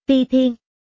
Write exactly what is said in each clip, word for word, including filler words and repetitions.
Ti Thiên.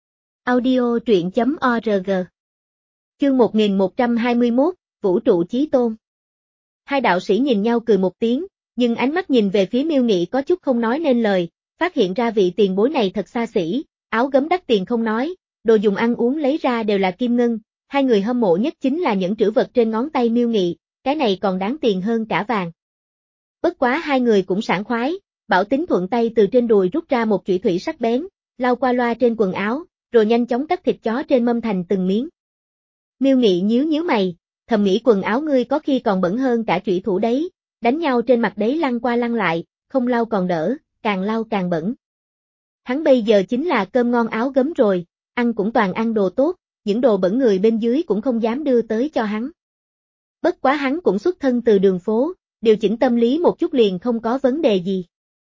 Audio truyện chấm org. Chương một nghìn một trăm hai mươi mốt, Vũ trụ chí tôn. Hai đạo sĩ nhìn nhau cười một tiếng, nhưng ánh mắt nhìn về phía Miêu Nghị có chút không nói nên lời, phát hiện ra vị tiền bối này thật xa xỉ, áo gấm đắt tiền không nói, đồ dùng ăn uống lấy ra đều là kim ngân, hai người hâm mộ nhất chính là những trữ vật trên ngón tay Miêu Nghị, cái này còn đáng tiền hơn cả vàng. Bất quá hai người cũng sảng khoái, Bảo Tính thuận tay từ trên đùi rút ra một chủy thủy sắc bén, lau qua loa trên quần áo, rồi nhanh chóng cắt thịt chó trên mâm thành từng miếng. Miêu Nghị nhíu nhíu mày, thầm nghĩ quần áo ngươi có khi còn bẩn hơn cả chủy thủ đấy, đánh nhau trên mặt đấy lăn qua lăn lại, không lau còn đỡ, càng lau càng bẩn. Hắn bây giờ chính là cơm ngon áo gấm rồi, ăn cũng toàn ăn đồ tốt, những đồ bẩn người bên dưới cũng không dám đưa tới cho hắn. Bất quá hắn cũng xuất thân từ đường phố, điều chỉnh tâm lý một chút liền không có vấn đề gì.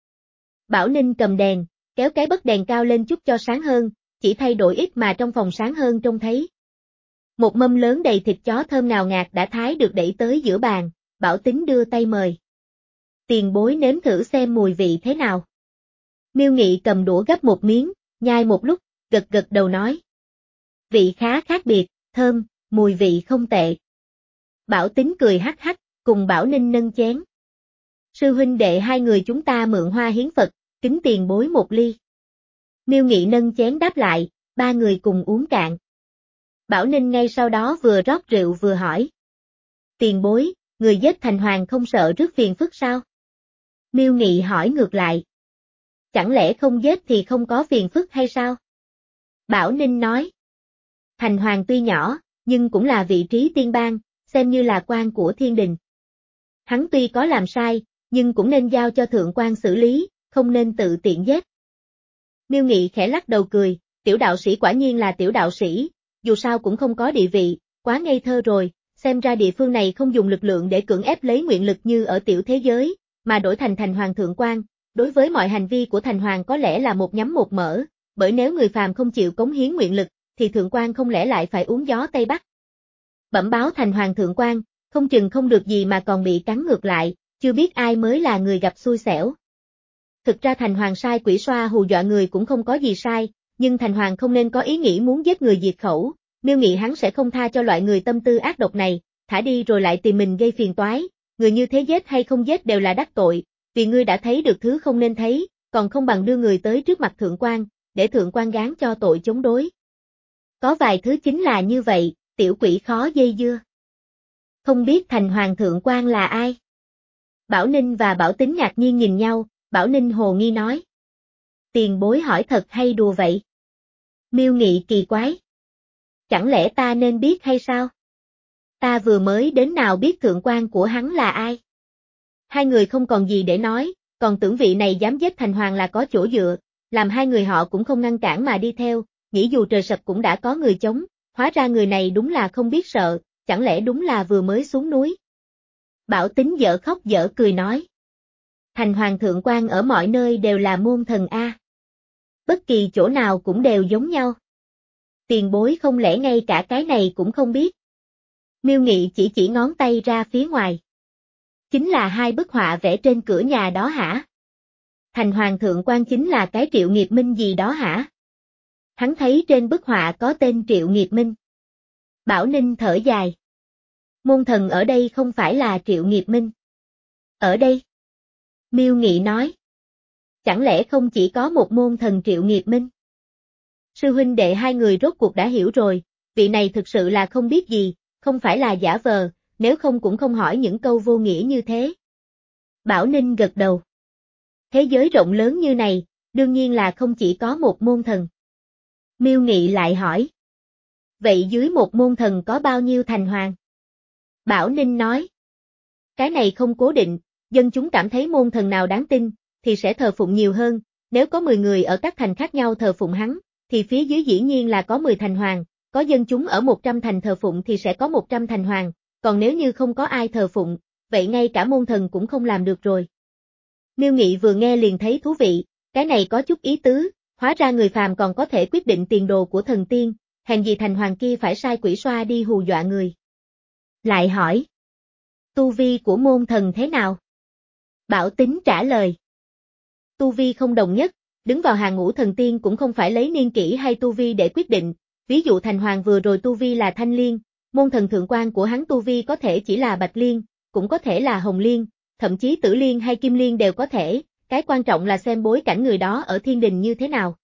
Bảo Ninh cầm đèn, kéo cái bất đèn cao lên chút cho sáng hơn, chỉ thay đổi ít mà trong phòng sáng hơn trông thấy. Một mâm lớn đầy thịt chó thơm ngào ngạt đã thái được đẩy tới giữa bàn, Bảo Tính đưa tay mời. Tiền bối nếm thử xem mùi vị thế nào. Miêu Nghị cầm đũa gắp một miếng, nhai một lúc, gật gật đầu nói. Vị khá khác biệt, thơm, mùi vị không tệ. Bảo Tính cười hắc hắc, cùng Bảo Ninh nâng chén. Sư huynh đệ hai người chúng ta mượn hoa hiến Phật, kính tiền bối một ly. Miêu Nghị nâng chén đáp lại, ba người cùng uống cạn. Bảo Ninh ngay sau đó vừa rót rượu vừa hỏi. Tiền bối, người giết thành hoàng không sợ rước phiền phức sao? Miêu Nghị hỏi ngược lại. Chẳng lẽ không giết thì không có phiền phức hay sao? Bảo Ninh nói. Thành hoàng tuy nhỏ, nhưng cũng là vị trí tiên bang, xem như là quan của thiên đình. Hắn tuy có làm sai, nhưng cũng nên giao cho thượng quan xử lý, không nên tự tiện giết. Miêu Nghị khẽ lắc đầu cười, tiểu đạo sĩ quả nhiên là tiểu đạo sĩ, dù sao cũng không có địa vị, quá ngây thơ rồi, xem ra địa phương này không dùng lực lượng để cưỡng ép lấy nguyện lực như ở tiểu thế giới, mà đổi thành thành hoàng thượng quan, đối với mọi hành vi của thành hoàng có lẽ là một nhắm một mở, bởi nếu người phàm không chịu cống hiến nguyện lực, thì thượng quan không lẽ lại phải uống gió Tây Bắc. Bẩm báo thành hoàng thượng quan, không chừng không được gì mà còn bị cắn ngược lại, chưa biết ai mới là người gặp xui xẻo. Thực ra thành hoàng sai quỷ xoa hù dọa người cũng không có gì sai, nhưng thành hoàng không nên có ý nghĩ muốn giết người diệt khẩu, Miêu Nghị hắn sẽ không tha cho loại người tâm tư ác độc này, thả đi rồi lại tìm mình gây phiền toái, người như thế giết hay không giết đều là đắc tội, vì ngươi đã thấy được thứ không nên thấy, còn không bằng đưa người tới trước mặt thượng quan, để thượng quan gán cho tội chống đối. Có vài thứ chính là như vậy, tiểu quỷ khó dây dưa. Không biết thành hoàng thượng quan là ai? Bảo Ninh và Bảo Tính ngạc nhiên nhìn nhau, Bảo Ninh hồ nghi nói. Tiền bối hỏi thật hay đùa vậy? Miêu Nghị kỳ quái. Chẳng lẽ ta nên biết hay sao? Ta vừa mới đến nào biết thượng quan của hắn là ai? Hai người không còn gì để nói, còn tưởng vị này dám giết thành hoàng là có chỗ dựa, làm hai người họ cũng không ngăn cản mà đi theo, nghĩ dù trời sập cũng đã có người chống, hóa ra người này đúng là không biết sợ, chẳng lẽ đúng là vừa mới xuống núi? Bảo Tính dở khóc dở cười nói. Thành hoàng thượng quan ở mọi nơi đều là môn thần A. Bất kỳ chỗ nào cũng đều giống nhau. Tiền bối không lẽ ngay cả cái này cũng không biết. Miêu Nghị chỉ chỉ ngón tay ra phía ngoài. Chính là hai bức họa vẽ trên cửa nhà đó hả? Thành hoàng thượng quan chính là cái Triệu Nghiệp Minh gì đó hả? Hắn thấy trên bức họa có tên Triệu Nghiệp Minh. Bảo Ninh thở dài. Môn thần ở đây không phải là Triệu Nghiệp Minh. Ở đây? Miêu Nghị nói. Chẳng lẽ không chỉ có một môn thần Triệu Nghiệp Minh? Sư huynh đệ hai người rốt cuộc đã hiểu rồi, vị này thực sự là không biết gì, không phải là giả vờ, nếu không cũng không hỏi những câu vô nghĩa như thế. Bảo Ninh gật đầu. Thế giới rộng lớn như này, đương nhiên là không chỉ có một môn thần. Miêu Nghị lại hỏi. Vậy dưới một môn thần có bao nhiêu thành hoàng? Bảo Ninh nói. Cái này không cố định, dân chúng cảm thấy môn thần nào đáng tin, thì sẽ thờ phụng nhiều hơn, nếu có mười người ở các thành khác nhau thờ phụng hắn, thì phía dưới dĩ nhiên là có mười thành hoàng, có dân chúng ở một trăm thành thờ phụng thì sẽ có một trăm thành hoàng, còn nếu như không có ai thờ phụng, vậy ngay cả môn thần cũng không làm được rồi. Miêu Nghị vừa nghe liền thấy thú vị, cái này có chút ý tứ, hóa ra người phàm còn có thể quyết định tiền đồ của thần tiên, hèn gì thành hoàng kia phải sai quỷ xoa đi hù dọa người. Lại hỏi. Tu vi của môn thần thế nào? Bảo Tính trả lời. Tu vi không đồng nhất, đứng vào hàng ngũ thần tiên cũng không phải lấy niên kỷ hay tu vi để quyết định, ví dụ Thành Hoàng vừa rồi tu vi là Thanh Liên, môn thần thượng quan của hắn tu vi có thể chỉ là Bạch Liên, cũng có thể là Hồng Liên, thậm chí Tử Liên hay Kim Liên đều có thể, cái quan trọng là xem bối cảnh người đó ở thiên đình như thế nào.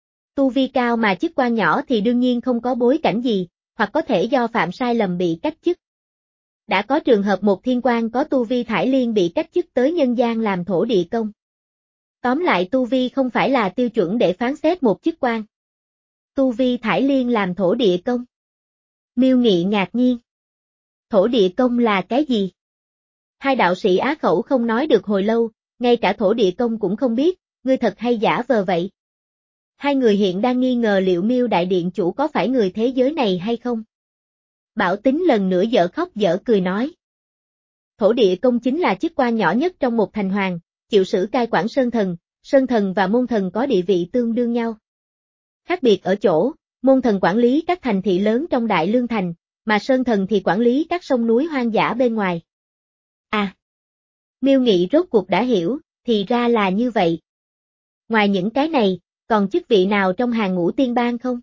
Tu vi cao mà chức quan nhỏ thì đương nhiên không có bối cảnh gì, hoặc có thể do phạm sai lầm bị cách chức. Đã có trường hợp một thiên quan có tu vi Thải Liên bị cách chức tới nhân gian làm thổ địa công. Tóm lại tu vi không phải là tiêu chuẩn để phán xét một chức quan. Tu vi Thải Liên làm thổ địa công. Miêu Nghị ngạc nhiên. Thổ địa công là cái gì? Hai đạo sĩ á khẩu không nói được hồi lâu, ngay cả thổ địa công cũng không biết, ngươi thật hay giả vờ vậy. Hai người hiện đang nghi ngờ liệu Miêu Đại Điện Chủ có phải người thế giới này hay không. Bảo Tính lần nữa dở khóc dở cười nói. Thổ địa công chính là chức quan nhỏ nhất trong một thành hoàng, chịu sử cai quản sơn thần, sơn thần và môn thần có địa vị tương đương nhau. Khác biệt ở chỗ, môn thần quản lý các thành thị lớn trong Đại Lương Thành, mà sơn thần thì quản lý các sông núi hoang dã bên ngoài. À! Miêu Nghị rốt cuộc đã hiểu, thì ra là như vậy. Ngoài những cái này, còn chức vị nào trong hàng ngũ tiên bang không?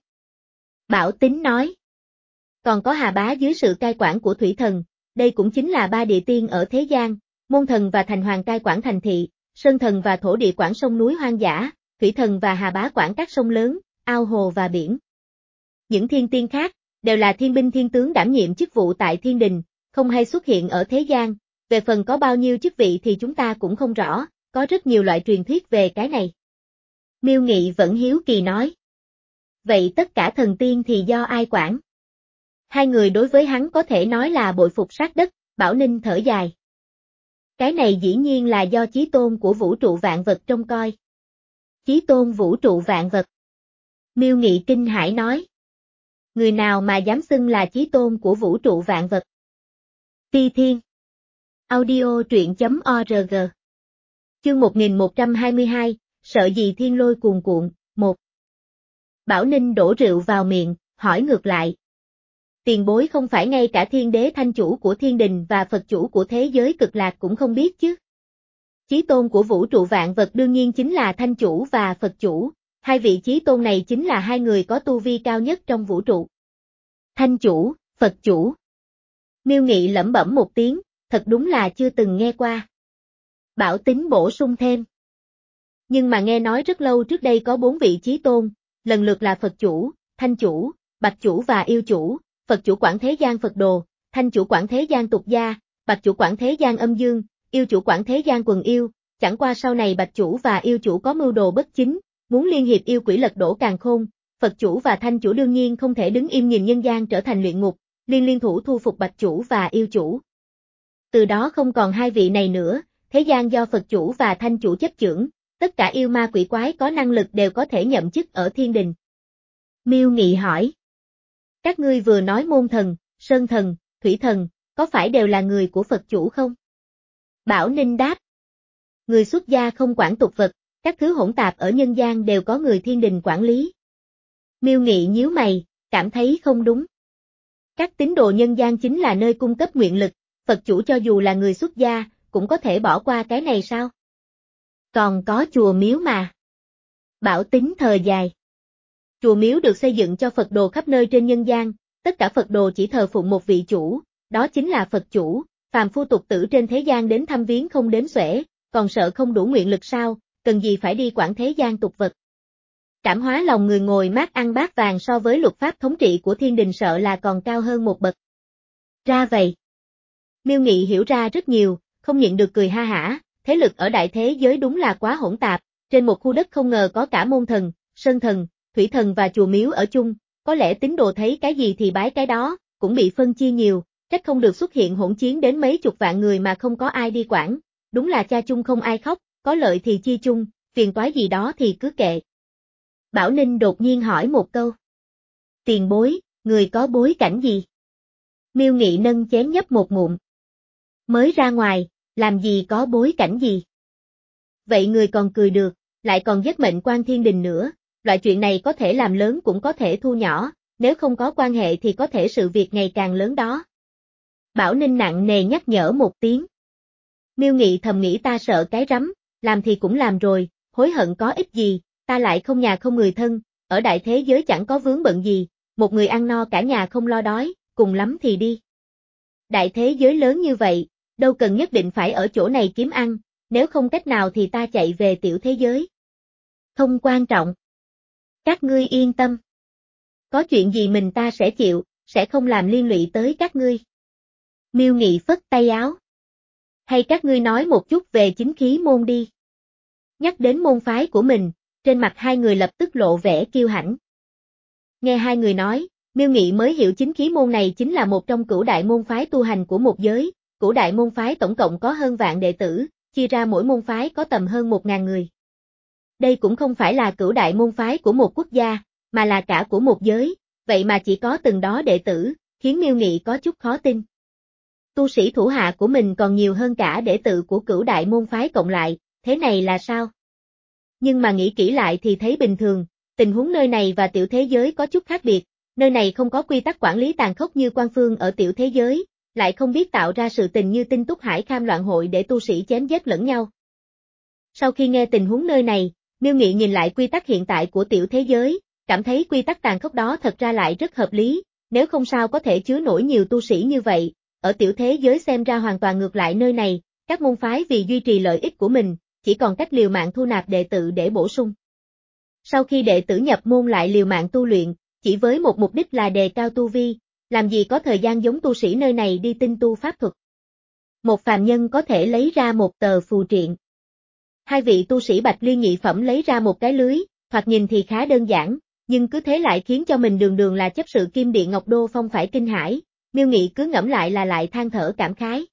Bảo Tính nói. Còn có Hà Bá dưới sự cai quản của Thủy Thần, đây cũng chính là ba địa tiên ở thế gian, môn thần và Thành Hoàng cai quản thành thị, sơn thần và thổ địa quản sông núi hoang dã, Thủy Thần và Hà Bá quản các sông lớn, ao hồ và biển. Những thiên tiên khác, đều là thiên binh thiên tướng đảm nhiệm chức vụ tại thiên đình, không hay xuất hiện ở thế gian, về phần có bao nhiêu chức vị thì chúng ta cũng không rõ, có rất nhiều loại truyền thuyết về cái này. Miêu Nghị vẫn hiếu kỳ nói. Vậy tất cả thần tiên thì do ai quản? Hai người đối với hắn có thể nói là bội phục sát đất, Bảo Ninh thở dài. Cái này dĩ nhiên là do chí tôn của vũ trụ vạn vật trông coi. Chí tôn vũ trụ vạn vật. Miêu Nghị kinh hãi nói. Người nào mà dám xưng là chí tôn của vũ trụ vạn vật? Ti Thiên. Audio truyện chấm org. Chương một nghìn một trăm hai mươi hai, sợ gì thiên lôi cuồn cuộn, một. Bảo Ninh đổ rượu vào miệng, hỏi ngược lại. Tiền bối không phải ngay cả thiên đế thanh chủ của thiên đình và Phật chủ của thế giới cực lạc cũng không biết chứ. Chí tôn của vũ trụ vạn vật đương nhiên chính là thanh chủ và Phật chủ, hai vị chí tôn này chính là hai người có tu vi cao nhất trong vũ trụ. Thanh chủ, Phật chủ. Miêu Nghị lẩm bẩm một tiếng, thật đúng là chưa từng nghe qua. Bảo Tính bổ sung thêm. Nhưng mà nghe nói rất lâu trước đây có bốn vị chí tôn, lần lượt là Phật chủ, Thanh chủ, Bạch chủ và Yêu chủ. Phật chủ quản thế gian Phật đồ, Thanh chủ quản thế gian tục gia, Bạch chủ quản thế gian âm dương, Yêu chủ quản thế gian quần yêu, chẳng qua sau này Bạch chủ và Yêu chủ có mưu đồ bất chính, muốn liên hiệp yêu quỷ lật đổ càn khôn, Phật chủ và Thanh chủ đương nhiên không thể đứng im nhìn nhân gian trở thành luyện ngục, liên liên thủ thu phục Bạch chủ và Yêu chủ. Từ đó không còn hai vị này nữa, thế gian do Phật chủ và Thanh chủ chấp chưởng, tất cả yêu ma quỷ quái có năng lực đều có thể nhậm chức ở thiên đình. Miêu Nghị hỏi. Các ngươi vừa nói môn thần, sơn thần, thủy thần, có phải đều là người của Phật chủ không? Bảo Ninh đáp. Người xuất gia không quản tục vật, các thứ hỗn tạp ở nhân gian đều có người thiên đình quản lý. Miêu Nghị nhíu mày, cảm thấy không đúng. Các tín đồ nhân gian chính là nơi cung cấp nguyện lực, Phật chủ cho dù là người xuất gia, cũng có thể bỏ qua cái này sao? Còn có chùa miếu mà. Bảo Tính thở dài. Chùa miếu được xây dựng cho Phật đồ khắp nơi trên nhân gian, tất cả Phật đồ chỉ thờ phụng một vị chủ, đó chính là Phật chủ, phàm phu tục tử trên thế gian đến thăm viếng không đếm xuể, còn sợ không đủ nguyện lực sao, cần gì phải đi quản thế gian tục vật. Cảm hóa lòng người ngồi mát ăn bát vàng so với luật pháp thống trị của thiên đình sợ là còn cao hơn một bậc. Ra vậy. Miêu Nghị hiểu ra rất nhiều, không nhịn được cười ha hả, thế lực ở đại thế giới đúng là quá hỗn tạp, trên một khu đất không ngờ có cả môn thần, sơn thần, thủy thần và chùa miếu ở chung, có lẽ tín đồ thấy cái gì thì bái cái đó, cũng bị phân chia nhiều, trách không được xuất hiện hỗn chiến đến mấy chục vạn người mà không có ai đi quản, đúng là cha chung không ai khóc, có lợi thì chia chung, phiền toái gì đó thì cứ kệ. Bảo Ninh đột nhiên hỏi một câu. Tiền bối, người có bối cảnh gì? Miêu Nghị nâng chén nhấp một ngụm. Mới ra ngoài, làm gì có bối cảnh gì? Vậy người còn cười được, lại còn giết mệnh quan thiên đình nữa, loại chuyện này có thể làm lớn cũng có thể thu nhỏ, nếu không có quan hệ thì có thể sự việc ngày càng lớn đó. Bảo Ninh nặng nề nhắc nhở một tiếng. Miêu Nghị thầm nghĩ ta sợ cái rắm, làm thì cũng làm rồi, hối hận có ích gì, ta lại không nhà không người thân, ở đại thế giới chẳng có vướng bận gì, một người ăn no cả nhà không lo đói, cùng lắm thì đi. Đại thế giới lớn như vậy, đâu cần nhất định phải ở chỗ này kiếm ăn, nếu không cách nào thì ta chạy về tiểu thế giới. Không quan trọng. Các ngươi yên tâm. Có chuyện gì mình ta sẽ chịu, sẽ không làm liên lụy tới các ngươi. Miêu Nghị phất tay áo. Hay các ngươi nói một chút về chính khí môn đi. Nhắc đến môn phái của mình, trên mặt hai người lập tức lộ vẻ kiêu hãnh. Nghe hai người nói, Miêu Nghị mới hiểu chính khí môn này chính là một trong cửu đại môn phái tu hành của một giới, cửu đại môn phái tổng cộng có hơn vạn đệ tử, chia ra mỗi môn phái có tầm hơn một ngàn người. Đây cũng không phải là cửu đại môn phái của một quốc gia, mà là cả của một giới, vậy mà chỉ có từng đó đệ tử, khiến Miêu Nghị có chút khó tin. Tu sĩ thủ hạ của mình còn nhiều hơn cả đệ tử của cửu đại môn phái cộng lại, thế này là sao? Nhưng mà nghĩ kỹ lại thì thấy bình thường, tình huống nơi này và tiểu thế giới có chút khác biệt, nơi này không có quy tắc quản lý tàn khốc như quan phương ở tiểu thế giới, lại không biết tạo ra sự tình như Tinh Túc Hải Kham loạn hội để tu sĩ chém giết lẫn nhau. Sau khi nghe tình huống nơi này, Miêu Nghị nhìn lại quy tắc hiện tại của tiểu thế giới, cảm thấy quy tắc tàn khốc đó thật ra lại rất hợp lý, nếu không sao có thể chứa nổi nhiều tu sĩ như vậy, ở tiểu thế giới xem ra hoàn toàn ngược lại nơi này, các môn phái vì duy trì lợi ích của mình, chỉ còn cách liều mạng thu nạp đệ tử để bổ sung. Sau khi đệ tử nhập môn lại liều mạng tu luyện, chỉ với một mục đích là đề cao tu vi, làm gì có thời gian giống tu sĩ nơi này đi tinh tu pháp thuật. Một phàm nhân có thể lấy ra một tờ phù triện. Hai vị tu sĩ bạch liên nhị phẩm lấy ra một cái lưới, thoạt nhìn thì khá đơn giản, nhưng cứ thế lại khiến cho mình đường đường là chấp sự Kim Điện Ngọc Đô Phong phải kinh hãi, Miêu Nghị cứ ngẫm lại là lại than thở cảm khái.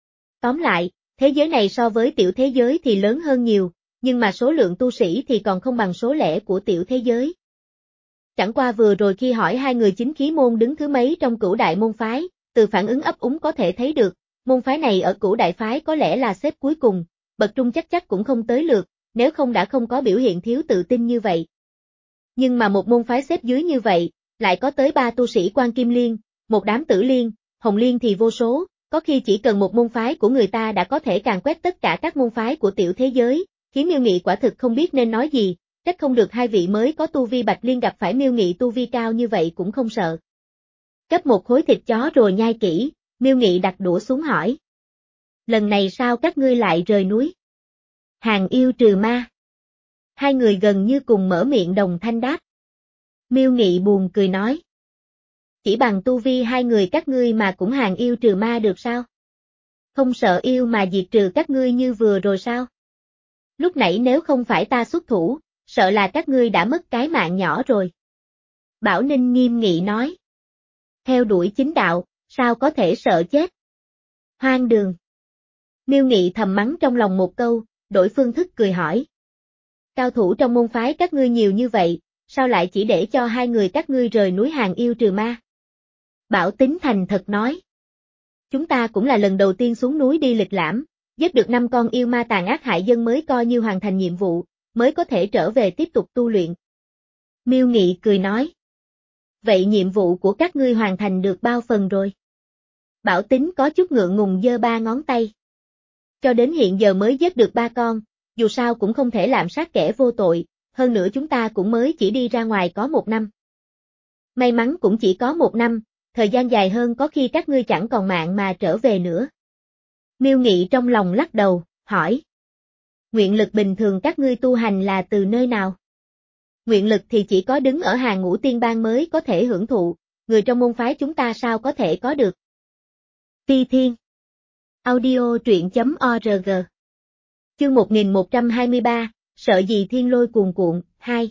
Tóm lại, thế giới này so với tiểu thế giới thì lớn hơn nhiều, nhưng mà số lượng tu sĩ thì còn không bằng số lẻ của tiểu thế giới. Chẳng qua vừa rồi khi hỏi hai người chính khí môn đứng thứ mấy trong cửu đại môn phái, từ phản ứng ấp úng có thể thấy được, môn phái này ở cửu đại phái có lẽ là xếp cuối cùng, bậc trung chắc chắc cũng không tới lượt, nếu không đã không có biểu hiện thiếu tự tin như vậy. Nhưng mà một môn phái xếp dưới như vậy, lại có tới ba tu sĩ Quan Kim Liên, một đám Tử Liên, Hồng Liên thì vô số, có khi chỉ cần một môn phái của người ta đã có thể càn quét tất cả các môn phái của tiểu thế giới, khiến Miêu Nghị quả thực không biết nên nói gì, trách không được hai vị mới có tu vi Bạch Liên gặp phải Miêu Nghị tu vi cao như vậy cũng không sợ. Cấp một khối thịt chó rồi nhai kỹ, Miêu Nghị đặt đũa xuống hỏi. Lần này sao các ngươi lại rời núi? Hàng yêu trừ ma. Hai người gần như cùng mở miệng đồng thanh đáp. Miêu Nghị buồn cười nói. Chỉ bằng tu vi hai người các ngươi mà cũng hàng yêu trừ ma được sao? Không sợ yêu mà diệt trừ các ngươi như vừa rồi sao? Lúc nãy nếu không phải ta xuất thủ, sợ là các ngươi đã mất cái mạng nhỏ rồi. Bảo Ninh nghiêm nghị nói. Theo đuổi chính đạo, sao có thể sợ chết? Hoang đường. Miêu Nghị thầm mắng trong lòng một câu, đổi phương thức cười hỏi. Cao thủ trong môn phái các ngươi nhiều như vậy, sao lại chỉ để cho hai người các ngươi rời núi hàng yêu trừ ma? Bảo Tính thành thật nói. Chúng ta cũng là lần đầu tiên xuống núi đi lịch lãm, giết được năm con yêu ma tàn ác hại dân mới coi như hoàn thành nhiệm vụ, mới có thể trở về tiếp tục tu luyện. Miêu Nghị cười nói. Vậy nhiệm vụ của các ngươi hoàn thành được bao phần rồi? Bảo Tính có chút ngượng ngùng giơ ba ngón tay. Cho đến hiện giờ mới giết được ba con, dù sao cũng không thể lạm sát kẻ vô tội, hơn nữa chúng ta cũng mới chỉ đi ra ngoài có một năm. May mắn cũng chỉ có một năm, thời gian dài hơn có khi các ngươi chẳng còn mạng mà trở về nữa. Miêu Nghị trong lòng lắc đầu, hỏi. Nguyện lực bình thường các ngươi tu hành là từ nơi nào? Nguyện lực thì chỉ có đứng ở hàng ngũ tiên bang mới có thể hưởng thụ, người trong môn phái chúng ta sao có thể có được? Ti Thiên. Audio truyện chấm org. Chương một nghìn một trăm hai mươi ba, sợ gì thiên lôi cuồn cuộn, hai.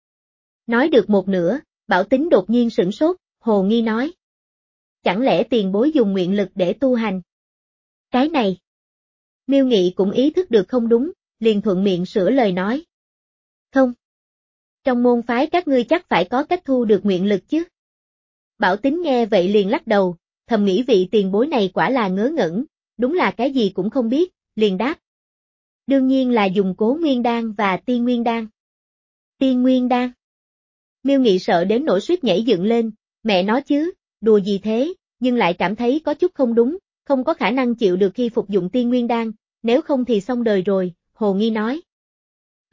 Nói được một nửa, Bảo Tính đột nhiên sửng sốt, hồ nghi nói. Chẳng lẽ tiền bối dùng nguyện lực để tu hành? Cái này. Miêu Nghị cũng ý thức được không đúng, liền thuận miệng sửa lời nói. Không. Trong môn phái các ngươi chắc phải có cách thu được nguyện lực chứ. Bảo Tính nghe vậy liền lắc đầu, thầm nghĩ vị tiền bối này quả là ngớ ngẩn, đúng là cái gì cũng không biết, liền đáp. Đương nhiên là dùng Cố Nguyên Đan và Tiên Nguyên Đan. Tiên Nguyên Đan. Miêu Nghị sợ đến nỗi suýt nhảy dựng lên, mẹ nói chứ, đùa gì thế, nhưng lại cảm thấy có chút không đúng, không có khả năng chịu được khi phục dụng Tiên Nguyên Đan, nếu không thì xong đời rồi, hồ nghi nói.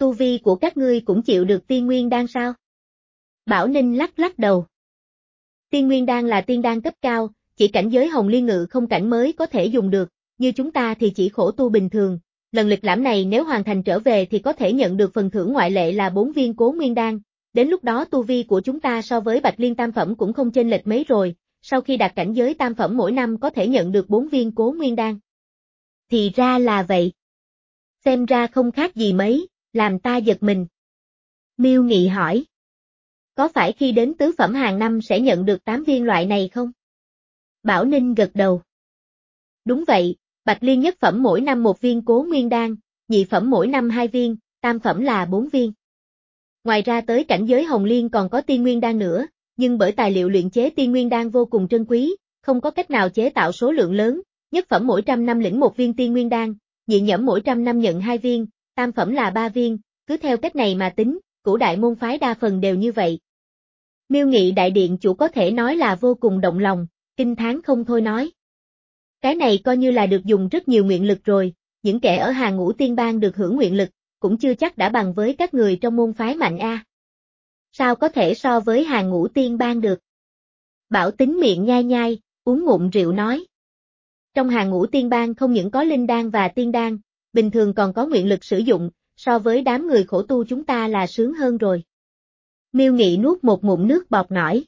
tu vi của các ngươi cũng chịu được tiên nguyên đan sao? Bảo Ninh lắc lắc đầu. Tiên nguyên đan là tiên đan cấp cao, chỉ cảnh giới hồng liên ngự không cảnh mới có thể dùng được, như chúng ta thì chỉ khổ tu bình thường. Lần lịch lãm này nếu hoàn thành trở về thì có thể nhận được phần thưởng ngoại lệ là bốn viên cố nguyên đan, đến lúc đó tu vi của chúng ta so với Bạch Liên tam phẩm cũng không chênh lệch mấy rồi, sau khi đạt cảnh giới tam phẩm mỗi năm có thể nhận được bốn viên cố nguyên đan. Thì ra là vậy. Xem ra không khác gì mấy, làm ta giật mình. Miêu Nghị hỏi. Có phải khi đến tứ phẩm hàng năm sẽ nhận được tám viên loại này không? Bảo Ninh gật đầu. Đúng vậy, Bạch Liên nhất phẩm mỗi năm một viên cố nguyên đan, nhị phẩm mỗi năm hai viên, tam phẩm là bốn viên. Ngoài ra tới cảnh giới hồng liên còn có tiên nguyên đan nữa, nhưng bởi tài liệu luyện chế tiên nguyên đan vô cùng trân quý, không có cách nào chế tạo số lượng lớn, nhất phẩm mỗi trăm năm lĩnh một viên tiên nguyên đan, nhị nhẫm mỗi trăm năm nhận hai viên, tam phẩm là ba viên, cứ theo cách này mà tính, cửu đại môn phái đa phần đều như vậy. Miêu Nghị đại điện chủ có thể nói là vô cùng động lòng, kinh thán không thôi nói. Cái này coi như là được dùng rất nhiều nguyện lực rồi, những kẻ ở hàng ngũ tiên bang được hưởng nguyện lực, cũng chưa chắc đã bằng với các người trong môn phái mạnh a. Sao có thể so với hàng ngũ tiên bang được? Bảo Tính miệng nhai nhai, uống ngụm rượu nói. Trong hàng ngũ tiên bang không những có linh đan và tiên đan, bình thường còn có nguyện lực sử dụng, so với đám người khổ tu chúng ta là sướng hơn rồi. Miêu Nghị nuốt một ngụm nước bọt nói.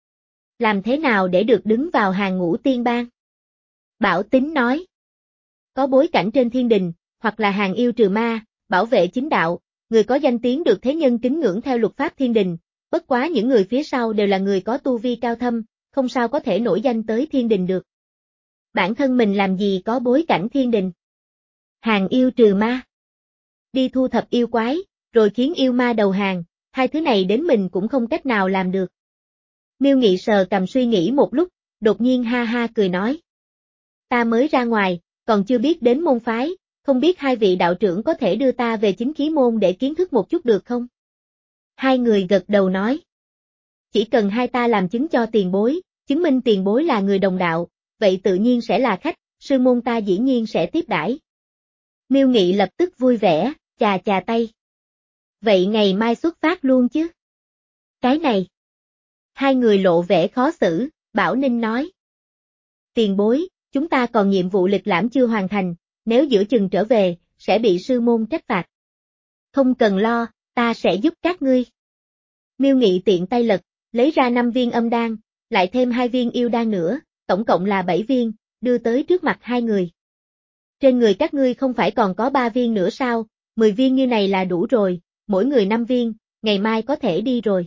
Làm thế nào để được đứng vào hàng ngũ tiên bang? Bảo Tính nói. Có bối cảnh trên thiên đình, hoặc là hàng yêu trừ ma, bảo vệ chính đạo, người có danh tiếng được thế nhân kính ngưỡng theo luật pháp thiên đình, bất quá những người phía sau đều là người có tu vi cao thâm, không sao có thể nổi danh tới thiên đình được. Bản thân mình làm gì có bối cảnh thiên đình? Hàng yêu trừ ma. Đi thu thập yêu quái, rồi khiến yêu ma đầu hàng, hai thứ này đến mình cũng không cách nào làm được. Miêu Nghị sờ cầm suy nghĩ một lúc, đột nhiên ha ha cười nói. Ta mới ra ngoài, còn chưa biết đến môn phái, không biết hai vị đạo trưởng có thể đưa ta về chính khí môn để kiến thức một chút được không? Hai người gật đầu nói. Chỉ cần hai ta làm chứng cho tiền bối, chứng minh tiền bối là người đồng đạo, vậy tự nhiên sẽ là khách, sư môn ta dĩ nhiên sẽ tiếp đãi. Miêu Nghị lập tức vui vẻ, chà chà tay. Vậy ngày mai xuất phát luôn chứ? Cái này. Hai người lộ vẻ khó xử, Bảo Ninh nói. Tiền bối, chúng ta còn nhiệm vụ lịch lãm chưa hoàn thành, nếu giữa chừng trở về, sẽ bị sư môn trách phạt. Không cần lo, ta sẽ giúp các ngươi. Miêu Nghị tiện tay lật, lấy ra năm viên âm đan, lại thêm hai viên yêu đan nữa, tổng cộng là bảy viên, đưa tới trước mặt hai người. Trên người các ngươi không phải còn có ba viên nữa sao, mười viên như này là đủ rồi, mỗi người năm viên, ngày mai có thể đi rồi.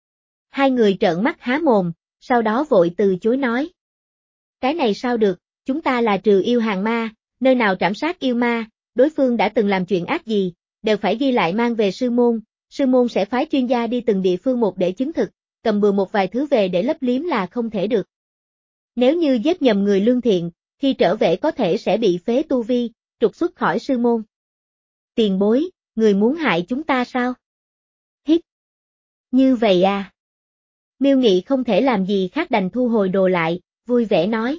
Hai người trợn mắt há mồm, sau đó vội từ chối nói. Cái này sao được, chúng ta là trừ yêu hàng ma, nơi nào trảm sát yêu ma, đối phương đã từng làm chuyện ác gì, đều phải ghi lại mang về sư môn, sư môn sẽ phái chuyên gia đi từng địa phương một để chứng thực, cầm bừa một vài thứ về để lấp liếm là không thể được. Nếu như giết nhầm người lương thiện, khi trở về có thể sẽ bị phế tu vi, trục xuất khỏi sư môn. Tiền bối, người muốn hại chúng ta sao? Hít. Như vậy à? Miêu Nghị không thể làm gì khác đành thu hồi đồ lại, vui vẻ nói.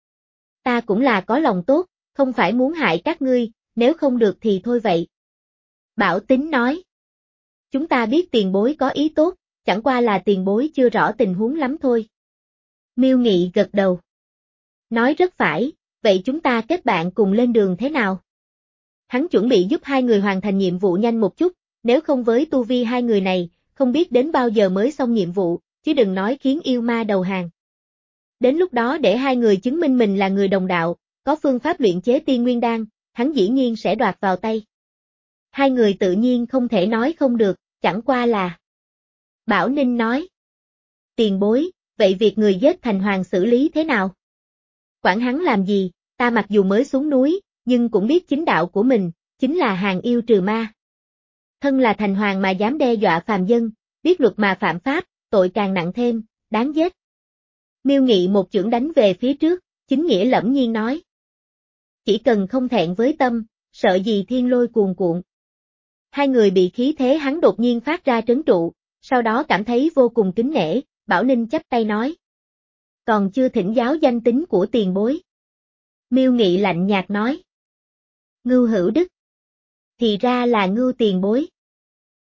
Ta cũng là có lòng tốt, không phải muốn hại các ngươi, nếu không được thì thôi vậy. Bảo Tính nói. Chúng ta biết tiền bối có ý tốt, chẳng qua là tiền bối chưa rõ tình huống lắm thôi. Miêu Nghị gật đầu. Nói rất phải, vậy chúng ta kết bạn cùng lên đường thế nào? Hắn chuẩn bị giúp hai người hoàn thành nhiệm vụ nhanh một chút, nếu không với tu vi hai người này, không biết đến bao giờ mới xong nhiệm vụ, chứ đừng nói khiến yêu ma đầu hàng. Đến lúc đó để hai người chứng minh mình là người đồng đạo, có phương pháp luyện chế tiên nguyên đan, hắn dĩ nhiên sẽ đoạt vào tay. Hai người tự nhiên không thể nói không được, chẳng qua là. Bảo Ninh nói. Tiền bối, vậy việc người giết thành hoàng xử lý thế nào? Quản hắn làm gì, ta mặc dù mới xuống núi, nhưng cũng biết chính đạo của mình, chính là hàng yêu trừ ma. Thân là thành hoàng mà dám đe dọa phàm dân, biết luật mà phạm pháp, tội càng nặng thêm, đáng giết. Miêu Nghị một chưởng đánh về phía trước, chính nghĩa lẫm nhiên nói. Chỉ cần không thẹn với tâm, sợ gì thiên lôi cuồn cuộn. Hai người bị khí thế hắn đột nhiên phát ra trấn trụ, sau đó cảm thấy vô cùng kính nể, Bảo Ninh chắp tay nói. Còn chưa thỉnh giáo danh tính của tiền bối. Miêu Nghị lạnh nhạt nói. Ngưu Hữu Đức. Thì ra là Ngưu tiền bối.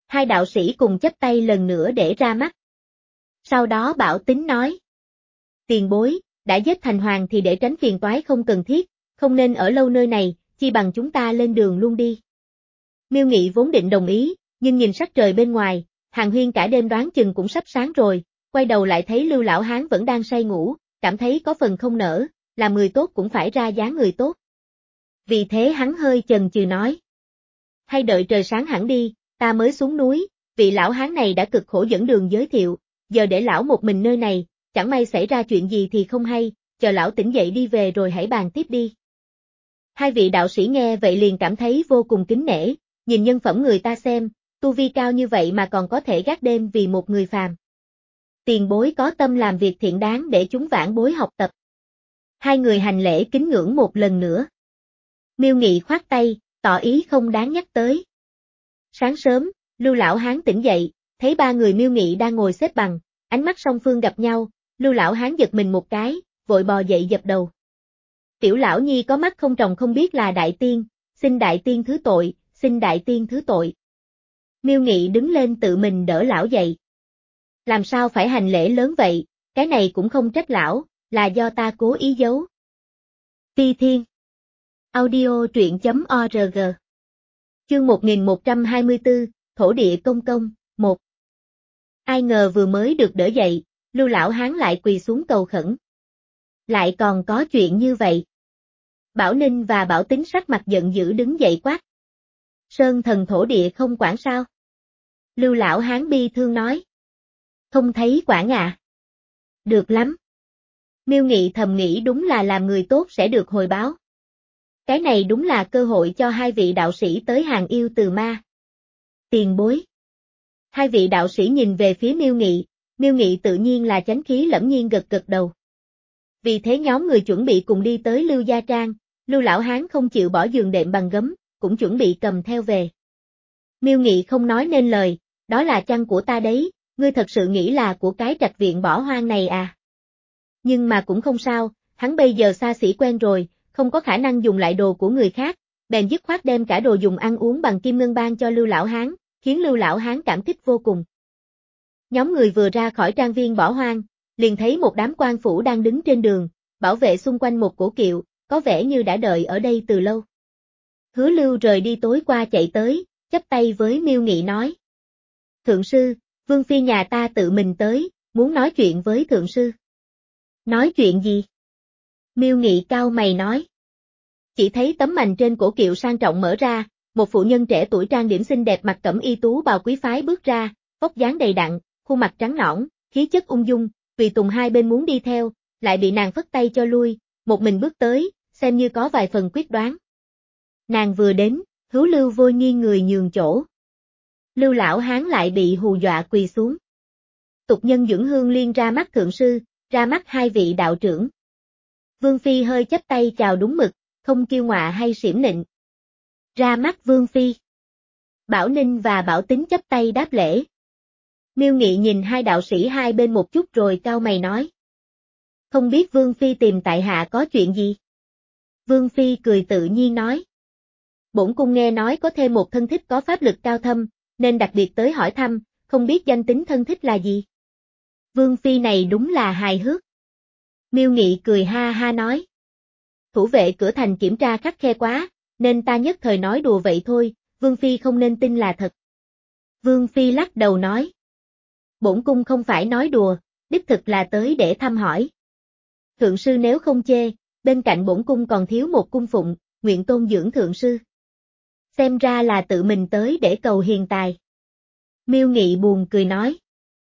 Hai đạo sĩ cùng chắp tay lần nữa để ra mắt. Sau đó Bảo Tín nói. Tiền bối, đã giết thành hoàng thì để tránh phiền toái không cần thiết, không nên ở lâu nơi này, chi bằng chúng ta lên đường luôn đi. Miêu Nghị vốn định đồng ý, nhưng nhìn sắc trời bên ngoài, Hàng Huyên cả đêm đoán chừng cũng sắp sáng rồi, quay đầu lại thấy Lưu lão hán vẫn đang say ngủ, cảm thấy có phần không nỡ, làm người tốt cũng phải ra dáng người tốt. Vì thế hắn hơi chần chừ nói. Hay đợi trời sáng hẳn đi, ta mới xuống núi, vị lão hán này đã cực khổ dẫn đường giới thiệu, giờ để lão một mình nơi này, chẳng may xảy ra chuyện gì thì không hay, chờ lão tỉnh dậy đi về rồi hãy bàn tiếp đi. Hai vị đạo sĩ nghe vậy liền cảm thấy vô cùng kính nể, nhìn nhân phẩm người ta xem, tu vi cao như vậy mà còn có thể gác đêm vì một người phàm. Tiền bối có tâm làm việc thiện đáng để chúng vãn bối học tập. Hai người hành lễ kính ngưỡng một lần nữa. Miêu Nghị khoát tay, tỏ ý không đáng nhắc tới. Sáng sớm, Lưu lão hán tỉnh dậy, thấy ba người Miêu Nghị đang ngồi xếp bằng, ánh mắt song phương gặp nhau, Lưu lão hán giật mình một cái, vội bò dậy dập đầu. Tiểu lão nhi có mắt không tròng không biết là đại tiên, xin đại tiên thứ tội, xin đại tiên thứ tội. Miêu Nghị đứng lên tự mình đỡ lão dậy. Làm sao phải hành lễ lớn vậy, cái này cũng không trách lão, là do ta cố ý giấu. Ti Thiên. Audio truyện chấm org. Chương một nghìn một trăm hai mươi tư, Thổ địa công công, một. Ai ngờ vừa mới được đỡ dậy, Lưu lão hán lại quỳ xuống cầu khẩn. Lại còn có chuyện như vậy. Bảo Ninh và Bảo Tín sắc mặt giận dữ đứng dậy quát. Sơn thần thổ địa không quản sao? Lưu lão hán bi thương nói. Không thấy quản à? Được lắm. Miêu Nghị thầm nghĩ đúng là làm người tốt sẽ được hồi báo. Cái này đúng là cơ hội cho hai vị đạo sĩ tới hàng yêu từ ma. Tiền bối. Hai vị đạo sĩ nhìn về phía Miêu Nghị, Miêu Nghị tự nhiên là chánh khí lẫm nhiên gật gật đầu. Vì thế nhóm người chuẩn bị cùng đi tới Lưu Gia Trang, Lưu lão hán không chịu bỏ giường đệm bằng gấm, cũng chuẩn bị cầm theo về. Miêu Nghị không nói nên lời, đó là chăn của ta đấy, ngươi thật sự nghĩ là của cái trạch viện bỏ hoang này à? Nhưng mà cũng không sao, hắn bây giờ xa xỉ quen rồi, không có khả năng dùng lại đồ của người khác, bèn dứt khoát đem cả đồ dùng ăn uống bằng kim ngân ban cho Lưu lão hán, khiến Lưu lão hán cảm kích vô cùng. Nhóm người vừa ra khỏi trang viên bỏ hoang, liền thấy một đám quan phủ đang đứng trên đường, bảo vệ xung quanh một cổ kiệu, có vẻ như đã đợi ở đây từ lâu. Hứa Lưu rời đi tối qua chạy tới, chắp tay với Miêu Nghị nói. Thượng sư, Vương Phi nhà ta tự mình tới, muốn nói chuyện với Thượng sư. Nói chuyện gì? Miêu Nghị cau mày nói. Chỉ thấy tấm mành trên cổ kiệu sang trọng mở ra, một phụ nhân trẻ tuổi trang điểm xinh đẹp mặc cẩm y tú bào quý phái bước ra, vóc dáng đầy đặn, khuôn mặt trắng nõn, khí chất ung dung, tùy tùng hai bên muốn đi theo, lại bị nàng phất tay cho lui, một mình bước tới, xem như có vài phần quyết đoán. Nàng vừa đến, Hứa Lưu vội nghiêng người nhường chỗ. Lưu lão hán lại bị hù dọa quỳ xuống. Tục nhân Dưỡng Hương Liên ra mắt thượng sư, ra mắt hai vị đạo trưởng. Vương Phi hơi chắp tay chào đúng mực, không kiêu ngọa hay xiểm nịnh. Ra mắt Vương Phi. Bảo Ninh và Bảo Tín chắp tay đáp lễ. Miêu Nghị nhìn hai đạo sĩ hai bên một chút rồi cau mày nói. Không biết Vương Phi tìm tại hạ có chuyện gì? Vương Phi cười tự nhiên nói. Bổn cung nghe nói có thêm một thân thích có pháp lực cao thâm, nên đặc biệt tới hỏi thăm, không biết danh tính thân thích là gì? Vương Phi này đúng là hài hước. Miêu Nghị cười ha ha nói. Thủ vệ cửa thành kiểm tra khắt khe quá, nên ta nhất thời nói đùa vậy thôi, Vương Phi không nên tin là thật. Vương Phi lắc đầu nói. Bổn cung không phải nói đùa, đích thực là tới để thăm hỏi. Thượng sư nếu không chê, bên cạnh bổn cung còn thiếu một cung phụng, nguyện tôn dưỡng thượng sư. Xem ra là tự mình tới để cầu hiền tài. Miêu Nghị buồn cười nói.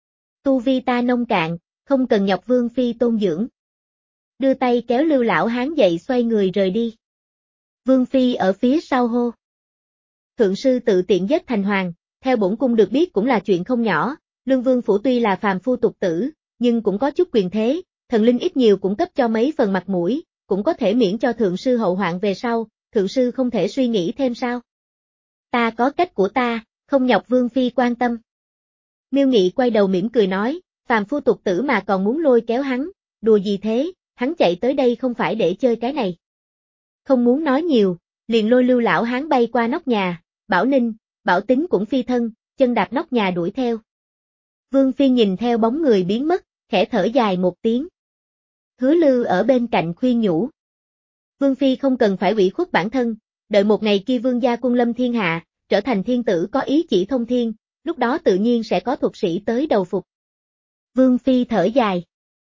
Tu vi ta nông cạn, không cần nhọc Vương Phi tôn dưỡng. Đưa tay kéo Lưu lão hán dậy xoay người rời đi. Vương Phi ở phía sau hô. Thượng sư tự tiện giết thành hoàng, theo bổn cung được biết cũng là chuyện không nhỏ, Lương Vương phủ tuy là phàm phu tục tử, nhưng cũng có chút quyền thế, thần linh ít nhiều cũng cấp cho mấy phần mặt mũi, cũng có thể miễn cho thượng sư hậu hoạn về sau, thượng sư không thể suy nghĩ thêm sao? Ta có cách của ta, không nhọc Vương Phi quan tâm. Miêu Nghị quay đầu mỉm cười nói, phàm phu tục tử mà còn muốn lôi kéo hắn, đùa gì thế, hắn chạy tới đây không phải để chơi cái này. Không muốn nói nhiều, liền lôi Lưu lão hán bay qua nóc nhà, Bảo Ninh, Bảo Tín cũng phi thân, chân đạp nóc nhà đuổi theo. Vương Phi nhìn theo bóng người biến mất, khẽ thở dài một tiếng. Hứa Lư ở bên cạnh khuyên nhủ. Vương Phi không cần phải ủy khuất bản thân, đợi một ngày kia vương gia quân lâm thiên hạ, trở thành thiên tử có ý chỉ thông thiên, lúc đó tự nhiên sẽ có thuật sĩ tới đầu phục. Vương Phi thở dài.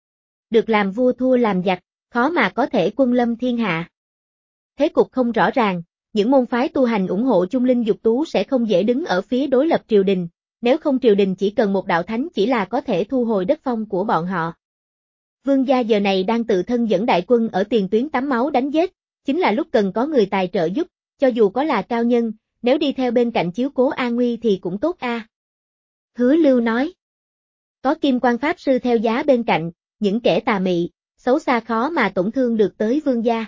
Được làm vua thua làm giặc, khó mà có thể quân lâm thiên hạ. Thế cục không rõ ràng, những môn phái tu hành ủng hộ Chung Linh Dục Tú sẽ không dễ đứng ở phía đối lập triều đình, nếu không triều đình chỉ cần một đạo thánh chỉ là có thể thu hồi đất phong của bọn họ. Vương gia giờ này đang tự thân dẫn đại quân ở tiền tuyến tắm máu đánh giết, chính là lúc cần có người tài trợ giúp, cho dù có là cao nhân, nếu đi theo bên cạnh chiếu cố an nguy thì cũng tốt a. À. Hứa Lưu nói. Có Kim Quan Pháp Sư theo giá bên cạnh, những kẻ tà mị, xấu xa khó mà tổn thương được tới vương gia.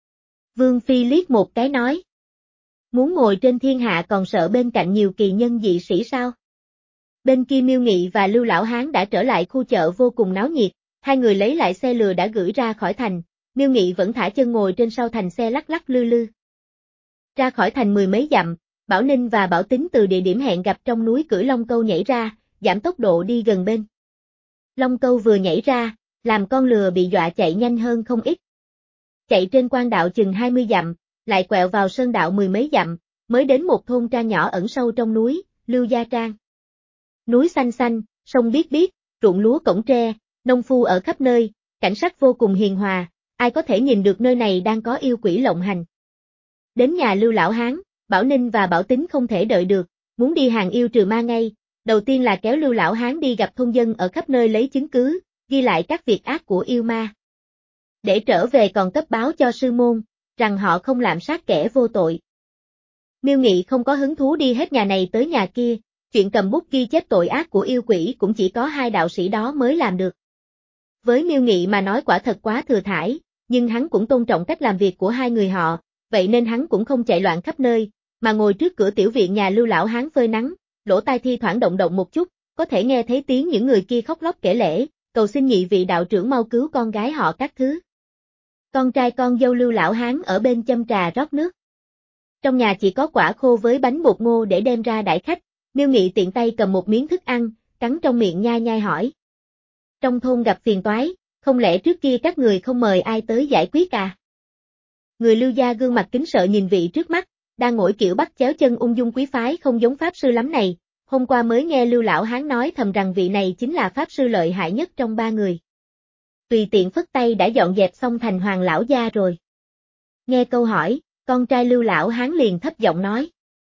Vương Phi liếc một cái nói. Muốn ngồi trên thiên hạ còn sợ bên cạnh nhiều kỳ nhân dị sĩ sao? Bên kia Miêu Nghị và Lưu Lão Hán đã trở lại khu chợ vô cùng náo nhiệt, hai người lấy lại xe lừa đã gửi ra khỏi thành, Miêu Nghị vẫn thả chân ngồi trên sau thành xe lắc lắc lư lư. Ra khỏi thành mười mấy dặm, Bảo Ninh và Bảo Tín từ địa điểm hẹn gặp trong núi cưỡi Long Câu nhảy ra, giảm tốc độ đi gần bên. Long Câu vừa nhảy ra, làm con lừa bị dọa chạy nhanh hơn không ít. Chạy trên quan đạo chừng hai mươi dặm, lại quẹo vào sơn đạo mười mấy dặm, mới đến một thôn trang nhỏ ẩn sâu trong núi, Lưu Gia Trang. Núi xanh xanh, sông biếc biếc, ruộng lúa cổng tre, nông phu ở khắp nơi, cảnh sắc vô cùng hiền hòa, ai có thể nhìn được nơi này đang có yêu quỷ lộng hành. Đến nhà Lưu Lão Hán, Bảo Ninh và Bảo Tín không thể đợi được, muốn đi hàng yêu trừ ma ngay, đầu tiên là kéo Lưu Lão Hán đi gặp thôn dân ở khắp nơi lấy chứng cứ, ghi lại các việc ác của yêu ma. Để trở về còn cấp báo cho sư môn, rằng họ không lạm sát kẻ vô tội. Miêu Nghị không có hứng thú đi hết nhà này tới nhà kia, chuyện cầm bút ghi chép tội ác của yêu quỷ cũng chỉ có hai đạo sĩ đó mới làm được. Với Miêu Nghị mà nói quả thật quá thừa thãi, nhưng hắn cũng tôn trọng cách làm việc của hai người họ, vậy nên hắn cũng không chạy loạn khắp nơi, mà ngồi trước cửa tiểu viện nhà Lưu Lão Hán phơi nắng, lỗ tai thi thoảng động động một chút, có thể nghe thấy tiếng những người kia khóc lóc kể lể, cầu xin nhị vị đạo trưởng mau cứu con gái họ các thứ. Con trai con dâu Lưu Lão Hán ở bên châm trà rót nước. Trong nhà chỉ có quả khô với bánh bột ngô để đem ra đãi khách, Miêu Nghị tiện tay cầm một miếng thức ăn, cắn trong miệng nhai nhai hỏi. Trong thôn gặp phiền toái, không lẽ trước kia các người không mời ai tới giải quyết à? Người Lưu gia gương mặt kính sợ nhìn vị trước mắt, đang ngồi kiểu bắt chéo chân ung dung quý phái không giống pháp sư lắm này, hôm qua mới nghe Lưu Lão Hán nói thầm rằng vị này chính là pháp sư lợi hại nhất trong ba người. Tùy tiện phất tay đã dọn dẹp xong thành Hoàng lão gia rồi. Nghe câu hỏi, con trai Lưu Lão Hán liền thấp giọng nói.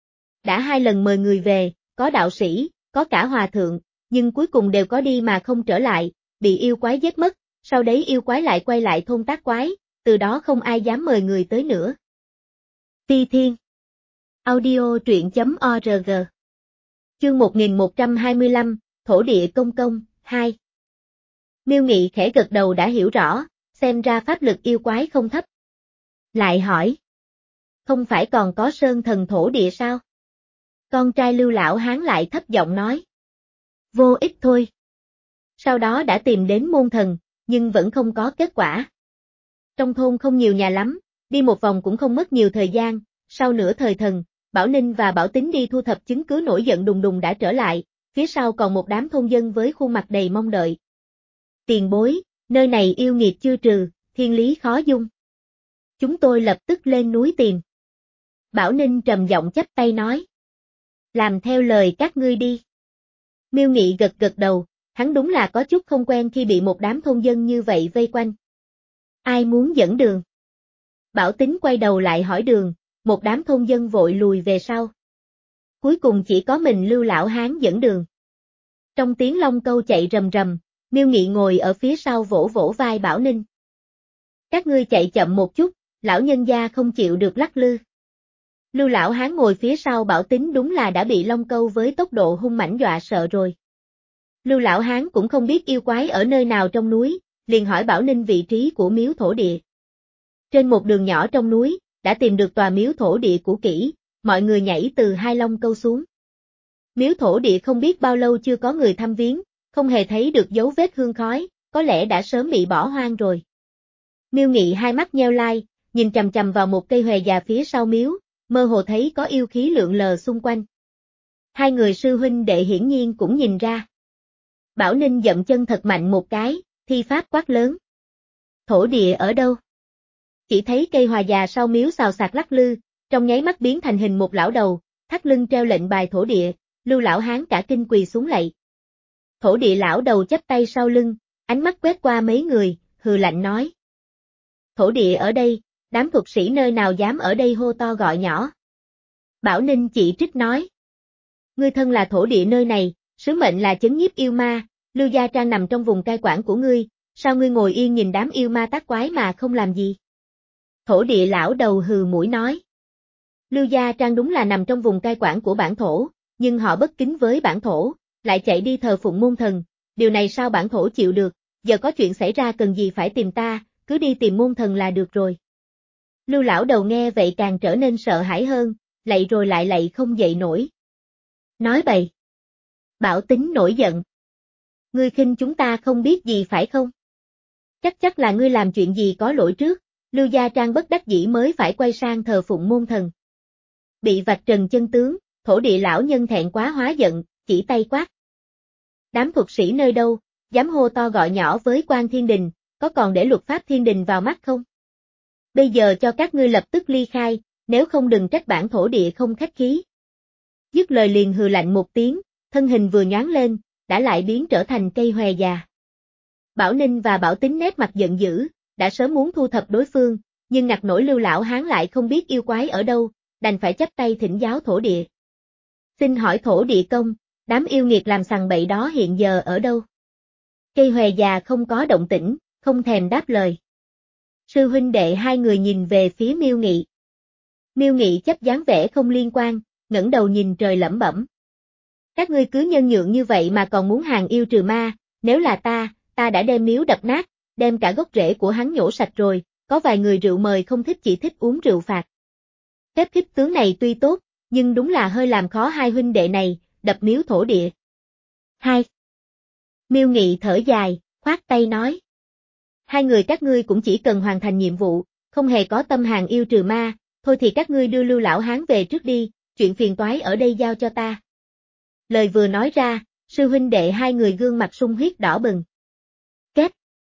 Đã hai lần mời người về, có đạo sĩ, có cả hòa thượng, nhưng cuối cùng đều có đi mà không trở lại, bị yêu quái giết mất, sau đấy yêu quái lại quay lại thôn tác quái, từ đó không ai dám mời người tới nữa. Ti Thiên Audio truyện chấm org Chương một nghìn một trăm hai mươi lăm, Thổ địa công công, hai. Miêu Nghị khẽ gật đầu đã hiểu rõ, xem ra pháp lực yêu quái không thấp. Lại hỏi. Không phải còn có sơn thần thổ địa sao? Con trai Lưu Lão Hán lại thấp giọng nói. Vô ích thôi. Sau đó đã tìm đến môn thần, nhưng vẫn không có kết quả. Trong thôn không nhiều nhà lắm, đi một vòng cũng không mất nhiều thời gian, sau nửa thời thần, Bảo Ninh và Bảo Tín đi thu thập chứng cứ nổi giận đùng đùng đã trở lại, phía sau còn một đám thôn dân với khuôn mặt đầy mong đợi. Tiền bối, nơi này yêu nghiệt chưa trừ, thiên lý khó dung. Chúng tôi lập tức lên núi tìm. Bảo Ninh trầm giọng chắp tay nói. Làm theo lời các ngươi đi. Miêu Nghị gật gật đầu, hắn đúng là có chút không quen khi bị một đám thôn dân như vậy vây quanh. Ai muốn dẫn đường? Bảo Tín quay đầu lại hỏi đường, một đám thôn dân vội lùi về sau. Cuối cùng chỉ có mình Lưu Lão Hán dẫn đường. Trong tiếng long câu chạy rầm rầm, Miêu Nghị ngồi ở phía sau vỗ vỗ vai Bảo Ninh. Các ngươi chạy chậm một chút, lão nhân gia không chịu được lắc lư. Lưu Lão Hán ngồi phía sau Bảo Tín đúng là đã bị long câu với tốc độ hung mãnh dọa sợ rồi. Lưu Lão Hán cũng không biết yêu quái ở nơi nào trong núi, liền hỏi Bảo Ninh vị trí của miếu thổ địa. Trên một đường nhỏ trong núi, đã tìm được tòa miếu thổ địa cũ kỹ, mọi người nhảy từ hai long câu xuống. Miếu thổ địa không biết bao lâu chưa có người thăm viếng, không hề thấy được dấu vết hương khói, có lẽ đã sớm bị bỏ hoang rồi. Miêu Nghị hai mắt nheo lai, nhìn chằm chằm vào một cây hòe già phía sau miếu, mơ hồ thấy có yêu khí lượn lờ xung quanh. Hai người sư huynh đệ hiển nhiên cũng nhìn ra. Bảo Ninh dậm chân thật mạnh một cái, thi pháp quát lớn. Thổ địa ở đâu? Chỉ thấy cây hòa già sau miếu xào xạc lắc lư, trong nháy mắt biến thành hình một lão đầu, thắt lưng treo lệnh bài thổ địa, Lưu lão hán cả kinh quỳ xuống lạy. Thổ địa lão đầu chắp tay sau lưng, ánh mắt quét qua mấy người, hừ lạnh nói. Thổ địa ở đây, đám thuật sĩ nơi nào dám ở đây hô to gọi nhỏ. Bảo Ninh chỉ trích nói. Ngươi thân là thổ địa nơi này, sứ mệnh là chấn nhiếp yêu ma, Lưu Gia Trang nằm trong vùng cai quản của ngươi, sao ngươi ngồi yên nhìn đám yêu ma tác quái mà không làm gì? Thổ địa lão đầu hừ mũi nói. Lưu Gia Trang đúng là nằm trong vùng cai quản của bản thổ, nhưng họ bất kính với bản thổ, lại chạy đi thờ phụng môn thần, điều này sao bản thổ chịu được, giờ có chuyện xảy ra cần gì phải tìm ta, cứ đi tìm môn thần là được rồi. Lưu lão đầu nghe vậy càng trở nên sợ hãi hơn, lạy rồi lại lạy không dậy nổi. Nói bậy. Bảo Tính nổi giận. Ngươi khinh chúng ta không biết gì phải không? Chắc chắc là ngươi làm chuyện gì có lỗi trước, Lưu Gia Trang bất đắc dĩ mới phải quay sang thờ phụng môn thần. Bị vạch trần chân tướng, thổ địa lão nhân thẹn quá hóa giận, chỉ tay quát. Đám thuật sĩ nơi đâu, dám hô to gọi nhỏ với quan thiên đình, có còn để luật pháp thiên đình vào mắt không? Bây giờ cho các ngươi lập tức ly khai, nếu không đừng trách bản thổ địa không khách khí. Dứt lời liền hừ lạnh một tiếng, thân hình vừa nhoáng lên, đã lại biến trở thành cây hòe già. Bảo Ninh và Bảo Tính nét mặt giận dữ, đã sớm muốn thu thập đối phương, nhưng ngặt nổi Lưu lão hán lại không biết yêu quái ở đâu, đành phải chắp tay thỉnh giáo thổ địa. Xin hỏi thổ địa công, đám yêu nghiệt làm sằng bậy đó hiện giờ ở đâu? Cây hòe già không có động tĩnh, không thèm đáp lời. Sư huynh đệ hai người nhìn về phía Miêu Nghị. Miêu Nghị chấp dáng vẻ không liên quan, ngẩng đầu nhìn trời lẩm bẩm. Các ngươi cứ nhân nhượng như vậy mà còn muốn hàng yêu trừ ma, nếu là ta, ta đã đem miếu đập nát, đem cả gốc rễ của hắn nhổ sạch rồi, có vài người rượu mời không thích chỉ thích uống rượu phạt. Phép khích tướng này tuy tốt, nhưng đúng là hơi làm khó hai huynh đệ này, đập miếu thổ địa. Hai. Miêu Nghị thở dài, khoát tay nói. Hai người các ngươi cũng chỉ cần hoàn thành nhiệm vụ, không hề có tâm hàng yêu trừ ma, thôi thì các ngươi đưa Lưu lão hán về trước đi, chuyện phiền toái ở đây giao cho ta. Lời vừa nói ra, sư huynh đệ hai người gương mặt sung huyết đỏ bừng. Két.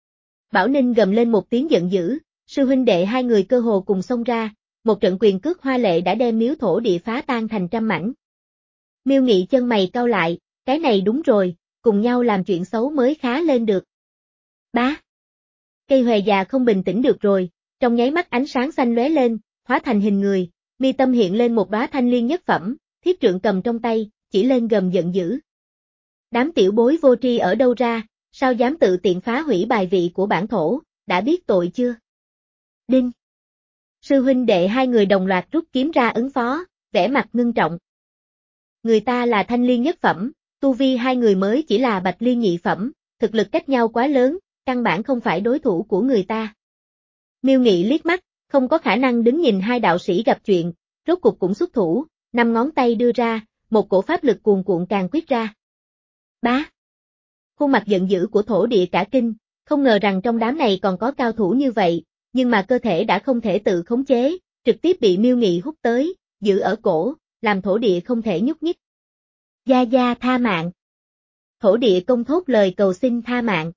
Bảo Ninh gầm lên một tiếng giận dữ, sư huynh đệ hai người cơ hồ cùng xông ra, một trận quyền cước hoa lệ đã đem miếu thổ địa phá tan thành trăm mảnh. Miêu Nghị chân mày cau lại, cái này đúng rồi, cùng nhau làm chuyện xấu mới khá lên được. Bá. Cây hòe già không bình tĩnh được rồi, trong nháy mắt ánh sáng xanh lóe lên, hóa thành hình người, mi tâm hiện lên một đóa thanh liên nhất phẩm, thiết trượng cầm trong tay, chỉ lên gầm giận dữ. Đám tiểu bối vô tri ở đâu ra, sao dám tự tiện phá hủy bài vị của bản thổ, đã biết tội chưa? Đinh. Sư huynh đệ hai người đồng loạt rút kiếm ra ứng phó, vẻ mặt ngưng trọng. Người ta là thanh liên nhất phẩm, tu vi hai người mới chỉ là bạch liên nhị phẩm, thực lực cách nhau quá lớn, căn bản không phải đối thủ của người ta. Miêu Nghị liếc mắt, không có khả năng đứng nhìn hai đạo sĩ gặp chuyện, rốt cục cũng xuất thủ, năm ngón tay đưa ra, một cổ pháp lực cuồn cuộn càng quyết ra. Bá. Khuôn mặt giận dữ của thổ địa cả kinh, không ngờ rằng trong đám này còn có cao thủ như vậy, nhưng mà cơ thể đã không thể tự khống chế, trực tiếp bị Miêu Nghị hút tới, giữ ở cổ, làm thổ địa không thể nhúc nhích. Gia Gia tha mạng. Thổ địa công thốt lời cầu xin tha mạng.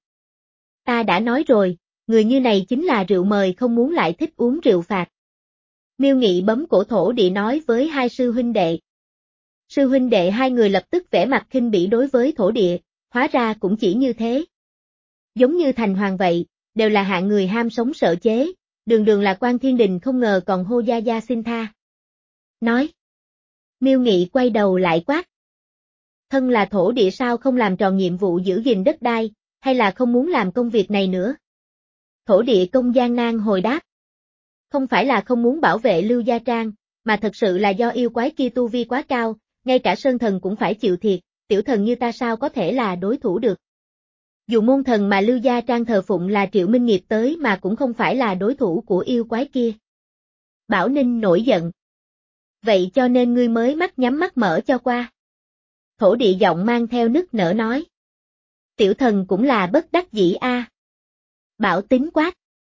Ta đã nói rồi, người như này chính là rượu mời không muốn lại thích uống rượu phạt. Miêu Nghị bấm cổ thổ địa nói với hai sư huynh đệ. Sư huynh đệ hai người lập tức vẻ mặt khinh bỉ đối với thổ địa, hóa ra cũng chỉ như thế. Giống như thành hoàng vậy, đều là hạng người ham sống sợ chế, đường đường là quan thiên đình không ngờ còn hô Gia Gia xin tha. Nói. Miêu Nghị quay đầu lại quát. Thân là thổ địa sao không làm tròn nhiệm vụ giữ gìn đất đai, hay là không muốn làm công việc này nữa? Thổ địa công gian nan hồi đáp. Không phải là không muốn bảo vệ Lưu Gia Trang, mà thật sự là do yêu quái kia tu vi quá cao, ngay cả sơn thần cũng phải chịu thiệt, tiểu thần như ta sao có thể là đối thủ được. Dù môn thần mà Lưu Gia Trang thờ phụng là Triệu Minh Nghiệp tới mà cũng không phải là đối thủ của yêu quái kia. Bảo Ninh nổi giận. Vậy cho nên ngươi mới mắt nhắm mắt mở cho qua. Thổ địa giọng mang theo nức nở nói. Tiểu thần cũng là bất đắc dĩ a. À. Bảo Tính quát.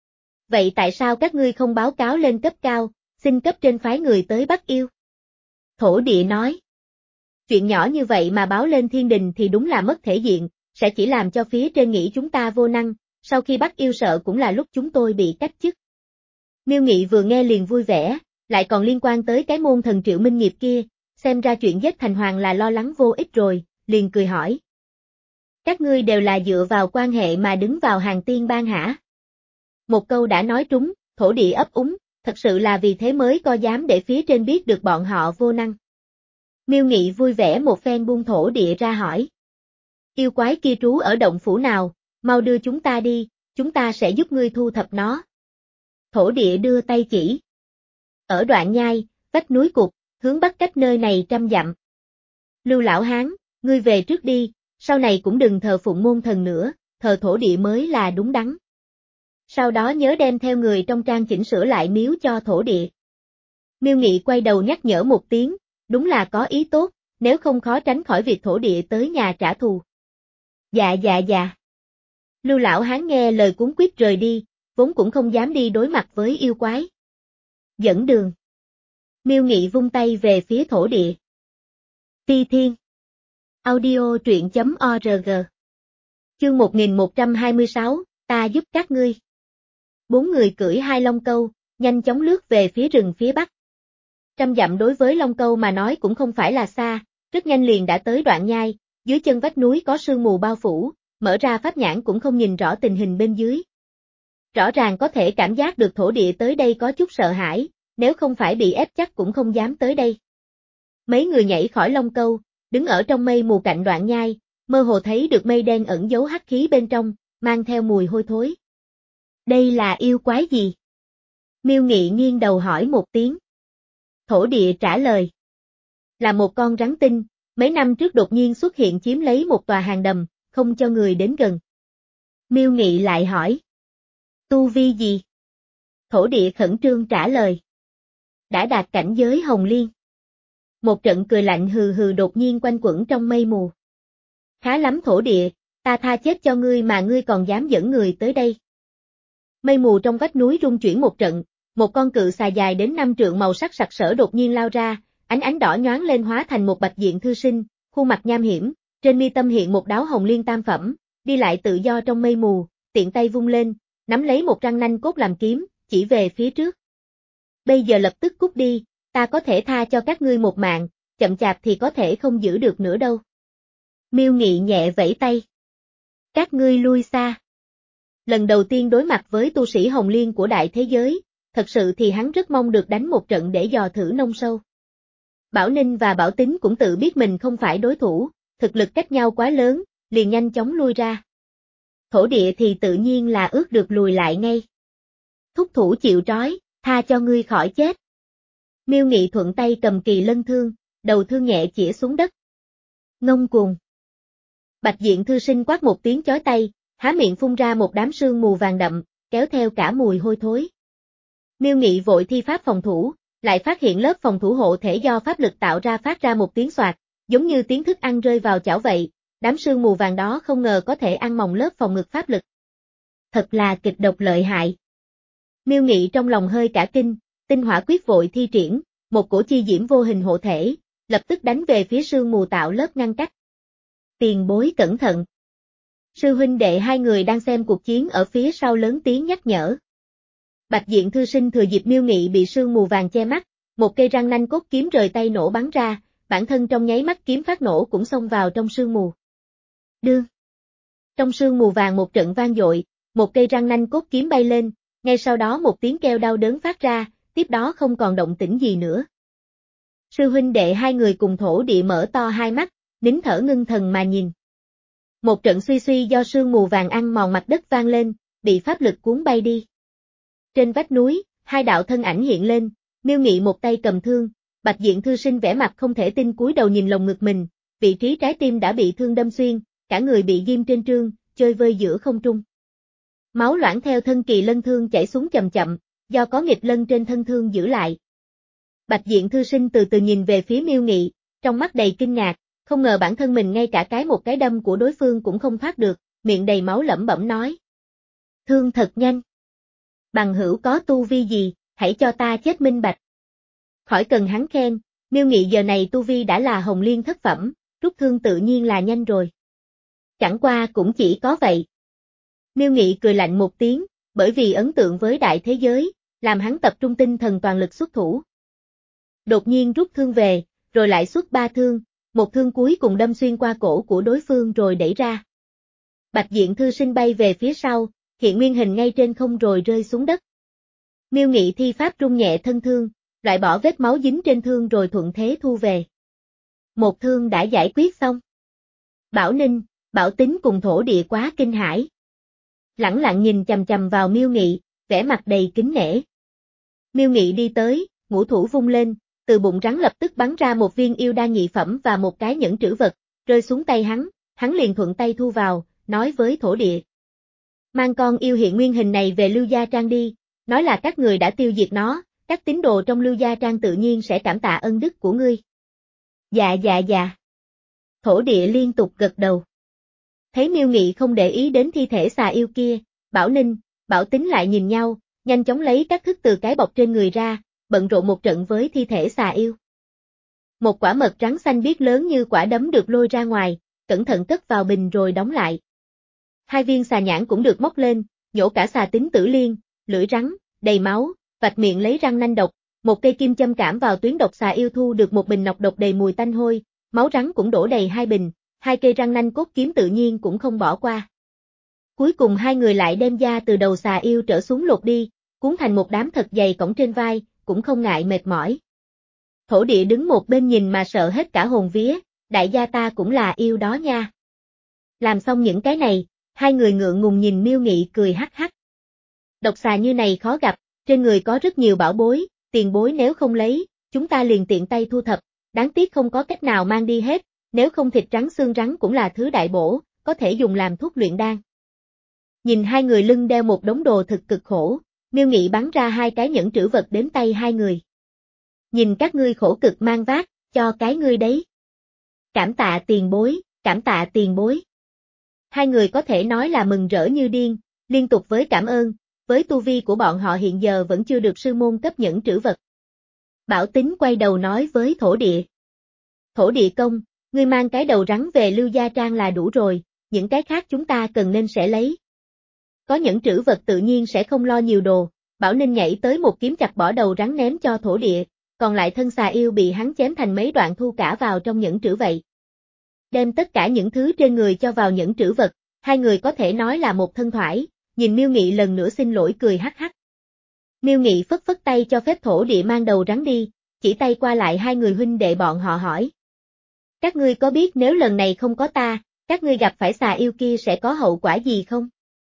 Vậy tại sao các ngươi không báo cáo lên cấp cao, xin cấp trên phái người tới bắt yêu? Thổ địa nói. Chuyện nhỏ như vậy mà báo lên thiên đình thì đúng là mất thể diện, sẽ chỉ làm cho phía trên nghĩ chúng ta vô năng, sau khi bắt yêu sợ cũng là lúc chúng tôi bị cách chức. Miêu Nghị vừa nghe liền vui vẻ, lại còn liên quan tới cái môn thần Triệu Minh Nghiệp kia, xem ra chuyện giết Thành Hoàng là lo lắng vô ích rồi, liền cười hỏi. Các ngươi đều là dựa vào quan hệ mà đứng vào hàng tiên bang hả? Một câu đã nói trúng, thổ địa ấp úng, thật sự là vì thế mới co dám để phía trên biết được bọn họ vô năng. Miêu Nghị vui vẻ một phen buông thổ địa ra hỏi. Yêu quái kia trú ở động phủ nào, mau đưa chúng ta đi, chúng ta sẽ giúp ngươi thu thập nó. Thổ địa đưa tay chỉ. Ở đoạn nhai, vách núi cục, hướng bắc cách nơi này trăm dặm. Lưu lão hán, ngươi về trước đi, sau này cũng đừng thờ phụng môn thần nữa, thờ thổ địa mới là đúng đắn. Sau đó nhớ đem theo người trong trang chỉnh sửa lại miếu cho thổ địa. Miêu Nghị quay đầu nhắc nhở một tiếng, đúng là có ý tốt, nếu không khó tránh khỏi việc thổ địa tới nhà trả thù. Dạ dạ dạ. Lưu lão hán nghe lời cuống quýt rời đi, vốn cũng không dám đi đối mặt với yêu quái. Dẫn đường. Miêu Nghị vung tay về phía thổ địa. Ti Thiên. Audio truyện chấm org. Chương một nghìn một trăm hai mươi sáu, ta giúp các ngươi. Bốn người cưỡi hai long câu, nhanh chóng lướt về phía rừng phía bắc. Trăm dặm đối với long câu mà nói cũng không phải là xa, rất nhanh liền đã tới đoạn nhai, dưới chân vách núi có sương mù bao phủ, mở ra pháp nhãn cũng không nhìn rõ tình hình bên dưới. Rõ ràng có thể cảm giác được thổ địa tới đây có chút sợ hãi, nếu không phải bị ép chắc cũng không dám tới đây. Mấy người nhảy khỏi long câu, đứng ở trong mây mù cạnh đoạn nhai, mơ hồ thấy được mây đen ẩn giấu hắc khí bên trong, mang theo mùi hôi thối. Đây là yêu quái gì? Miêu Nghị nghiêng đầu hỏi một tiếng. Thổ địa trả lời. Là một con rắn tinh, mấy năm trước đột nhiên xuất hiện chiếm lấy một tòa hang đầm, không cho người đến gần. Miêu Nghị lại hỏi. Tu vi gì? Thổ địa khẩn trương trả lời. Đã đạt cảnh giới hồng liên. Một trận cười lạnh hừ hừ đột nhiên quanh quẩn trong mây mù. Khá lắm thổ địa, ta tha chết cho ngươi mà ngươi còn dám dẫn người tới đây. Mây mù trong vách núi rung chuyển một trận, một con cự xà dài đến năm trượng màu sắc sặc sỡ đột nhiên lao ra, ánh ánh đỏ nhoáng lên hóa thành một bạch diện thư sinh, khuôn mặt nham hiểm, trên mi tâm hiện một đáo hồng liên tam phẩm, đi lại tự do trong mây mù, tiện tay vung lên, nắm lấy một răng nanh cốt làm kiếm, chỉ về phía trước. Bây giờ lập tức cút đi, ta có thể tha cho các ngươi một mạng, chậm chạp thì có thể không giữ được nữa đâu. Miêu Nghị nhẹ vẫy tay. Các ngươi lui xa. Lần đầu tiên đối mặt với tu sĩ hồng liên của đại thế giới, thật sự thì hắn rất mong được đánh một trận để dò thử nông sâu. Bảo Ninh và Bảo Tính cũng tự biết mình không phải đối thủ, thực lực cách nhau quá lớn, liền nhanh chóng lui ra. Thổ địa thì tự nhiên là ước được lùi lại ngay. Thúc thủ chịu trói, tha cho ngươi khỏi chết. Miêu Nghị thuận tay cầm kỳ lân thương, đầu thương nhẹ chĩa xuống đất. Ngông cuồng. Bạch diện thư sinh quát một tiếng chói tay, há miệng phun ra một đám sương mù vàng đậm, kéo theo cả mùi hôi thối. Miêu Nghị vội thi pháp phòng thủ, lại phát hiện lớp phòng thủ hộ thể do pháp lực tạo ra phát ra một tiếng xoạt, giống như tiếng thức ăn rơi vào chảo vậy, đám sương mù vàng đó không ngờ có thể ăn mòn lớp phòng ngực pháp lực. Thật là kịch độc lợi hại. Miêu Nghị trong lòng hơi cả kinh, tinh hỏa quyết vội thi triển, một cổ chi diễm vô hình hộ thể, lập tức đánh về phía sương mù tạo lớp ngăn cách. Tiền bối cẩn thận. Sư huynh đệ hai người đang xem cuộc chiến ở phía sau lớn tiếng nhắc nhở. Bạch diện thư sinh thừa dịp Miêu Nghị bị sương mù vàng che mắt, một cây răng nanh cốt kiếm rời tay nổ bắn ra, bản thân trong nháy mắt kiếm phát nổ cũng xông vào trong sương mù. Đương. Trong sương mù vàng một trận vang dội, một cây răng nanh cốt kiếm bay lên, ngay sau đó một tiếng kêu đau đớn phát ra, tiếp đó không còn động tĩnh gì nữa. Sư huynh đệ hai người cùng thổ địa mở to hai mắt, nín thở ngưng thần mà nhìn. Một trận suy suy do sương mù vàng ăn mòn mặt đất vang lên, bị pháp lực cuốn bay đi. Trên vách núi, hai đạo thân ảnh hiện lên, Miêu Nghị một tay cầm thương, Bạch diện thư sinh vẻ mặt không thể tin cúi đầu nhìn lồng ngực mình, vị trí trái tim đã bị thương đâm xuyên, cả người bị ghim trên trương, chơi vơi giữa không trung. Máu loãng theo thân kỳ lân thương chảy xuống chậm chậm, do có nghịch lân trên thân thương giữ lại. Bạch diện thư sinh từ từ nhìn về phía Miêu Nghị, trong mắt đầy kinh ngạc, không ngờ bản thân mình ngay cả cái một cái đâm của đối phương cũng không thoát được, miệng đầy máu lẩm bẩm nói. Thương thật nhanh. Bằng hữu có tu vi gì, hãy cho ta chết minh bạch. Khỏi cần hắn khen, Miêu Nghị giờ này tu vi đã là hồng liên thất phẩm, rút thương tự nhiên là nhanh rồi. Chẳng qua cũng chỉ có vậy. Miêu Nghị cười lạnh một tiếng, bởi vì ấn tượng với đại thế giới, làm hắn tập trung tinh thần toàn lực xuất thủ. Đột nhiên rút thương về, rồi lại xuất ba thương, một thương cuối cùng đâm xuyên qua cổ của đối phương rồi đẩy ra. Bạch Diện thư sinh bay về phía sau, hiện nguyên hình ngay trên không rồi rơi xuống đất. Miêu Nghị thi pháp rung nhẹ thân thương, loại bỏ vết máu dính trên thương rồi thuận thế thu về. Một thương đã giải quyết xong. Bảo Ninh, Bảo Tính cùng thổ địa quá kinh hãi. Lẳng lặng nhìn chằm chằm vào Miêu Nghị, vẻ mặt đầy kính nể. Miêu Nghị đi tới, ngũ thủ vung lên, từ bụng rắn lập tức bắn ra một viên yêu đan nhị phẩm và một cái nhẫn trữ vật, rơi xuống tay hắn, hắn liền thuận tay thu vào, nói với thổ địa. Mang con yêu hiện nguyên hình này về Lưu Gia Trang đi, nói là các người đã tiêu diệt nó, các tín đồ trong Lưu Gia Trang tự nhiên sẽ cảm tạ ân đức của ngươi. Dạ dạ dạ. Thổ địa liên tục gật đầu. Thấy Miêu Nghị không để ý đến thi thể xà yêu kia, Bảo Ninh, Bảo Tính lại nhìn nhau, nhanh chóng lấy các thức từ cái bọc trên người ra, bận rộn một trận với thi thể xà yêu. Một quả mật trắng xanh biếc lớn như quả đấm được lôi ra ngoài, cẩn thận cất vào bình rồi đóng lại. Hai viên xà nhãn cũng được móc lên, nhổ cả xà tính tử liên, lưỡi rắn, đầy máu, vạch miệng lấy răng nanh độc, một cây kim châm cảm vào tuyến độc xà yêu thu được một bình nọc độc đầy mùi tanh hôi, máu rắn cũng đổ đầy hai bình, hai cây răng nanh cốt kiếm tự nhiên cũng không bỏ qua. Cuối cùng hai người lại đem da từ đầu xà yêu trở xuống lột đi, cuốn thành một đám thật dày cõng trên vai, cũng không ngại mệt mỏi. Thổ địa đứng một bên nhìn mà sợ hết cả hồn vía, đại gia ta cũng là yêu đó nha. Làm xong những cái này, hai người ngượng ngùng nhìn Miêu Nghị cười hắc hắc. Độc xà như này khó gặp, trên người có rất nhiều bảo bối, tiền bối nếu không lấy, chúng ta liền tiện tay thu thập, đáng tiếc không có cách nào mang đi hết, nếu không thịt rắn xương rắn cũng là thứ đại bổ, có thể dùng làm thuốc luyện đan. Nhìn hai người lưng đeo một đống đồ thực cực khổ, Miêu Nghị bắn ra hai cái nhẫn trữ vật đến tay hai người. Nhìn các ngươi khổ cực mang vác, cho cái ngươi đấy. Cảm tạ tiền bối, cảm tạ tiền bối. Hai người có thể nói là mừng rỡ như điên, liên tục với cảm ơn, với tu vi của bọn họ hiện giờ vẫn chưa được sư môn cấp nhẫn trữ vật. Bảo Tính quay đầu nói với thổ địa. Thổ địa công, ngươi mang cái đầu rắn về Lưu Gia Trang là đủ rồi, những cái khác chúng ta cần nên sẽ lấy. Có nhẫn trữ vật tự nhiên sẽ không lo nhiều đồ, Bảo Ninh nhảy tới một kiếm chặt bỏ đầu rắn ném cho thổ địa, còn lại thân xà yêu bị hắn chém thành mấy đoạn thu cả vào trong nhẫn trữ vậy. Đem tất cả những thứ trên người cho vào nhẫn trữ vật, hai người có thể nói là một thân thoải, nhìn Miêu Nghị lần nữa xin lỗi cười hắc hắc. Miêu Nghị phất phất tay cho phép thổ địa mang đầu rắn đi, chỉ tay qua lại hai người huynh đệ bọn họ hỏi. Các ngươi có biết nếu lần này không có ta, các ngươi gặp phải xà yêu kia sẽ có hậu quả gì không?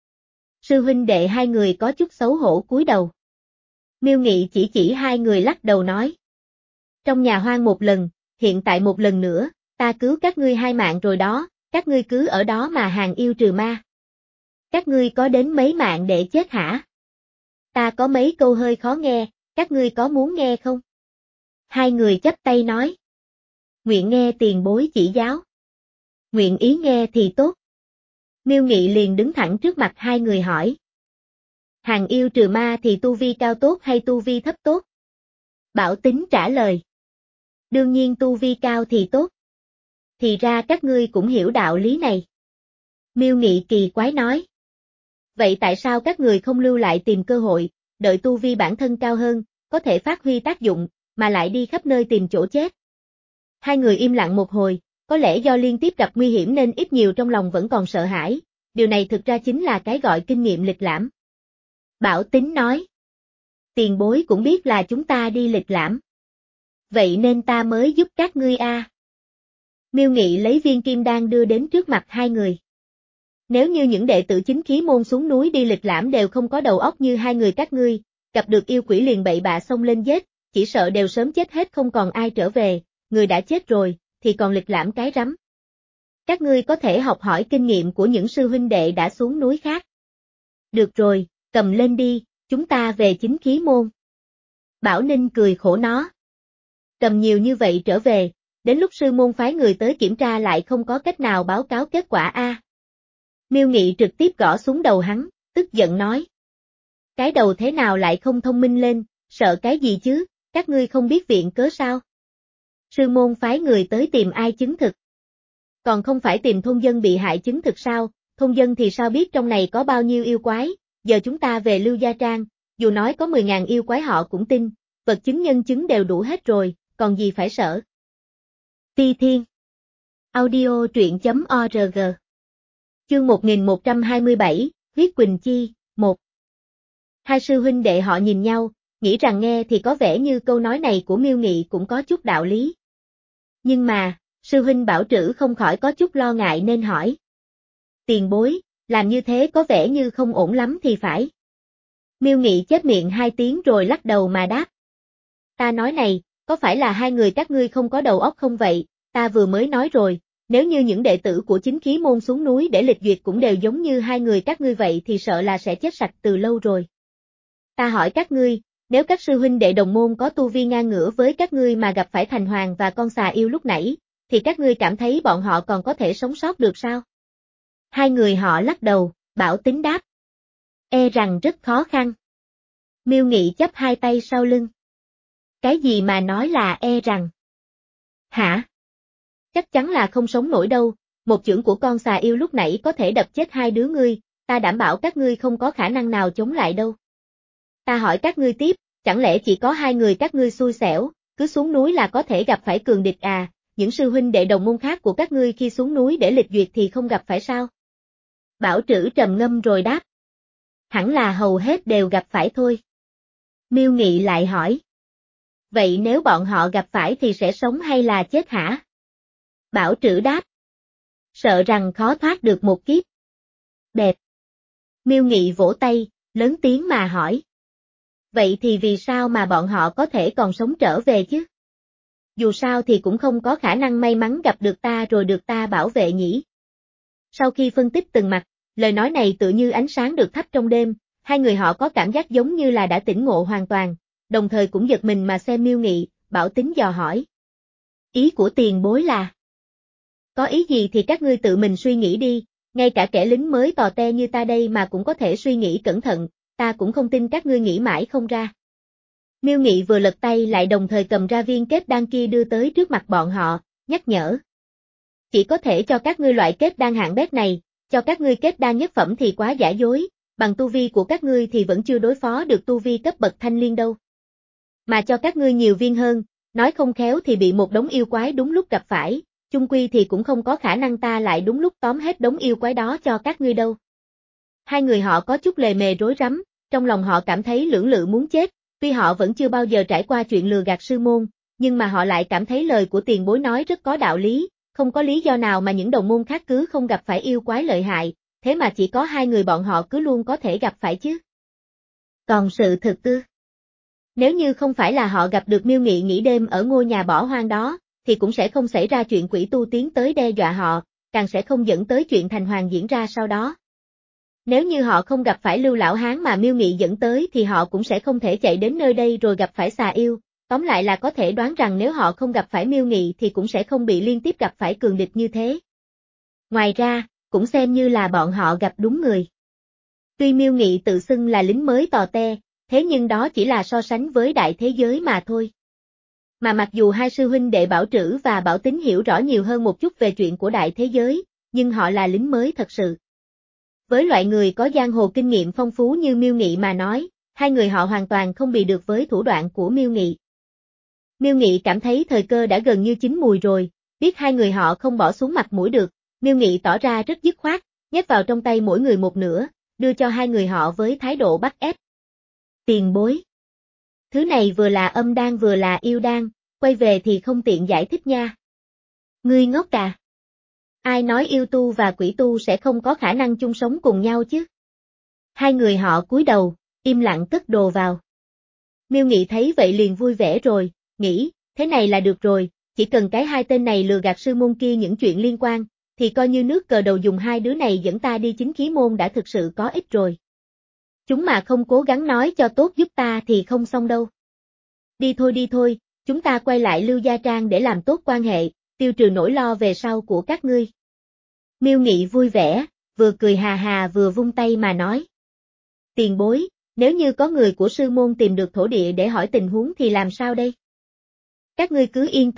Sư huynh đệ hai người có chút xấu hổ cúi đầu. Miêu Nghị chỉ chỉ hai người lắc đầu nói. Trong nhà hoang một lần, hiện tại một lần nữa, ta cứu các ngươi hai mạng rồi đó, các ngươi cứ ở đó mà hàng yêu trừ ma. Các ngươi có đến mấy mạng để chết hả? Ta có mấy câu hơi khó nghe, các ngươi có muốn nghe không? Hai người chắp tay nói. Nguyện nghe tiền bối chỉ giáo. Nguyện ý nghe thì tốt. Miêu Nghị liền đứng thẳng trước mặt hai người hỏi. Hàng yêu trừ ma thì tu vi cao tốt hay tu vi thấp tốt? Bảo Tính trả lời. Đương nhiên tu vi cao thì tốt. Thì ra các ngươi cũng hiểu đạo lý này. Miêu Nghị kỳ quái nói. Vậy tại sao các người không lưu lại tìm cơ hội, đợi tu vi bản thân cao hơn, có thể phát huy tác dụng, mà lại đi khắp nơi tìm chỗ chết? Hai người im lặng một hồi, có lẽ do liên tiếp gặp nguy hiểm nên ít nhiều trong lòng vẫn còn sợ hãi, điều này thực ra chính là cái gọi kinh nghiệm lịch lãm. Bảo Tính nói. Tiền bối cũng biết là chúng ta đi lịch lãm. Vậy nên ta mới giúp các ngươi a. À. Miêu Nghị lấy viên kim đan đưa đến trước mặt hai người. Nếu như những đệ tử chính khí môn xuống núi đi lịch lãm đều không có đầu óc như hai người các ngươi, gặp được yêu quỷ liền bậy bạ xông lên giết, chỉ sợ đều sớm chết hết không còn ai trở về, người đã chết rồi, thì còn lịch lãm cái rắm. Các ngươi có thể học hỏi kinh nghiệm của những sư huynh đệ đã xuống núi khác. Được rồi, cầm lên đi, chúng ta về chính khí môn. Bảo Ninh cười khổ nó. Cầm nhiều như vậy trở về, đến lúc sư môn phái người tới kiểm tra lại không có cách nào báo cáo kết quả a. À. Miêu Nghị trực tiếp gõ xuống đầu hắn, tức giận nói. Cái đầu thế nào lại không thông minh lên, sợ cái gì chứ, các ngươi không biết viện cớ sao? Sư môn phái người tới tìm ai chứng thực? Còn không phải tìm thôn dân bị hại chứng thực sao, thôn dân thì sao biết trong này có bao nhiêu yêu quái, giờ chúng ta về Lưu Gia Trang, dù nói có mười ngàn yêu quái họ cũng tin, vật chứng nhân chứng đều đủ hết rồi, còn gì phải sợ. Ti Thiên Audio truyện.org Chương một nghìn một trăm hai mươi bảy, Huyết Quỳnh Chi, một Hai sư huynh đệ họ nhìn nhau, nghĩ rằng nghe thì có vẻ như câu nói này của Miêu Nghị cũng có chút đạo lý. Nhưng mà, sư huynh Bảo Trữ không khỏi có chút lo ngại nên hỏi. Tiền bối, làm như thế có vẻ như không ổn lắm thì phải. Miêu Nghị chép miệng hai tiếng rồi lắc đầu mà đáp. Ta nói này, có phải là hai người các ngươi không có đầu óc không vậy, ta vừa mới nói rồi, nếu như những đệ tử của chính khí môn xuống núi để lịch duyệt cũng đều giống như hai người các ngươi vậy thì sợ là sẽ chết sạch từ lâu rồi. Ta hỏi các ngươi, nếu các sư huynh đệ đồng môn có tu vi ngang ngửa với các ngươi mà gặp phải Thành Hoàng và con xà yêu lúc nãy, thì các ngươi cảm thấy bọn họ còn có thể sống sót được sao? Hai người họ lắc đầu, Bảo Tính đáp. E rằng rất khó khăn. Miêu Nghị chắp hai tay sau lưng. Cái gì mà nói là e rằng? Hả? Chắc chắn là không sống nổi đâu, một chưởng của con xà yêu lúc nãy có thể đập chết hai đứa ngươi, ta đảm bảo các ngươi không có khả năng nào chống lại đâu. Ta hỏi các ngươi tiếp, chẳng lẽ chỉ có hai người các ngươi xui xẻo, cứ xuống núi là có thể gặp phải cường địch à, những sư huynh đệ đồng môn khác của các ngươi khi xuống núi để lịch duyệt thì không gặp phải sao? Bảo Trữ trầm ngâm rồi đáp. Hẳn là hầu hết đều gặp phải thôi. Miêu Nghị lại hỏi. Vậy nếu bọn họ gặp phải thì sẽ sống hay là chết hả? Bảo Trữ đáp. Sợ rằng khó thoát được một kiếp. Đẹp. Miêu Nghị vỗ tay, lớn tiếng mà hỏi. Vậy thì vì sao mà bọn họ có thể còn sống trở về chứ? Dù sao thì cũng không có khả năng may mắn gặp được ta rồi được ta bảo vệ nhỉ. Sau khi phân tích từng mặt, lời nói này tự như ánh sáng được thắp trong đêm, hai người họ có cảm giác giống như là đã tỉnh ngộ hoàn toàn, đồng thời cũng giật mình mà xem Miêu Nghị, Bảo Tính dò hỏi. Ý của tiền bối là? Có ý gì thì các ngươi tự mình suy nghĩ đi, ngay cả kẻ lính mới tò te như ta đây mà cũng có thể suy nghĩ cẩn thận, ta cũng không tin các ngươi nghĩ mãi không ra. Miêu Nghị vừa lật tay lại đồng thời cầm ra viên kết đan kia đưa tới trước mặt bọn họ, nhắc nhở. Chỉ có thể cho các ngươi loại kết đan hạng bét này, cho các ngươi kết đan nhất phẩm thì quá giả dối, bằng tu vi của các ngươi thì vẫn chưa đối phó được tu vi cấp bậc thanh liên đâu. Mà cho các ngươi nhiều viên hơn, nói không khéo thì bị một đống yêu quái đúng lúc gặp phải, chung quy thì cũng không có khả năng ta lại đúng lúc tóm hết đống yêu quái đó cho các ngươi đâu. Hai người họ có chút lề mề rối rắm, trong lòng họ cảm thấy lưỡng lự muốn chết, tuy họ vẫn chưa bao giờ trải qua chuyện lừa gạt sư môn, nhưng mà họ lại cảm thấy lời của tiền bối nói rất có đạo lý, không có lý do nào mà những đồng môn khác cứ không gặp phải yêu quái lợi hại, thế mà chỉ có hai người bọn họ cứ luôn có thể gặp phải chứ. Còn sự thực ư? Nếu như không phải là họ gặp được Miêu Nghị nghỉ đêm ở ngôi nhà bỏ hoang đó, thì cũng sẽ không xảy ra chuyện quỷ tu tiến tới đe dọa họ, càng sẽ không dẫn tới chuyện Thành Hoàng diễn ra sau đó. Nếu như họ không gặp phải Lưu Lão Hán mà Miêu Nghị dẫn tới thì họ cũng sẽ không thể chạy đến nơi đây rồi gặp phải xà yêu, tóm lại là có thể đoán rằng nếu họ không gặp phải Miêu Nghị thì cũng sẽ không bị liên tiếp gặp phải cường địch như thế. Ngoài ra, cũng xem như là bọn họ gặp đúng người. Tuy Miêu Nghị tự xưng là lính mới tò te, thế nhưng đó chỉ là so sánh với đại thế giới mà thôi. Mà mặc dù hai sư huynh đệ Bảo Trữ và Bảo Tính hiểu rõ nhiều hơn một chút về chuyện của đại thế giới, nhưng họ là lính mới thật sự. Với loại người có giang hồ kinh nghiệm phong phú như Miêu Nghị mà nói, hai người họ hoàn toàn không bị được với thủ đoạn của Miêu Nghị. Miêu Nghị cảm thấy thời cơ đã gần như chín mùi rồi, biết hai người họ không bỏ xuống mặt mũi được, Miêu Nghị tỏ ra rất dứt khoát, nhét vào trong tay mỗi người một nửa, đưa cho hai người họ với thái độ bắt ép. Tiền bối. Thứ này vừa là âm đan vừa là yêu đan, quay về thì không tiện giải thích nha. Ngươi ngốc à? Ai nói yêu tu và quỷ tu sẽ không có khả năng chung sống cùng nhau chứ? Hai người họ cúi đầu, im lặng cất đồ vào. Miêu Nghị thấy vậy liền vui vẻ rồi, nghĩ, thế này là được rồi, chỉ cần cái hai tên này lừa gạt sư môn kia những chuyện liên quan, thì coi như nước cờ đầu dùng hai đứa này dẫn ta đi chính khí môn đã thực sự có ích rồi. Chúng mà không cố gắng nói cho tốt giúp ta thì không xong đâu. Đi thôi đi thôi, chúng ta quay lại Lưu Gia Trang để làm tốt quan hệ, tiêu trừ nỗi lo về sau của các ngươi. Miêu Nghị vui vẻ, vừa cười hà hà vừa vung tay mà nói. Tiền bối, nếu như có người của sư môn tìm được thổ địa để hỏi tình huống thì làm sao đây? Các ngươi cứ yên tâm,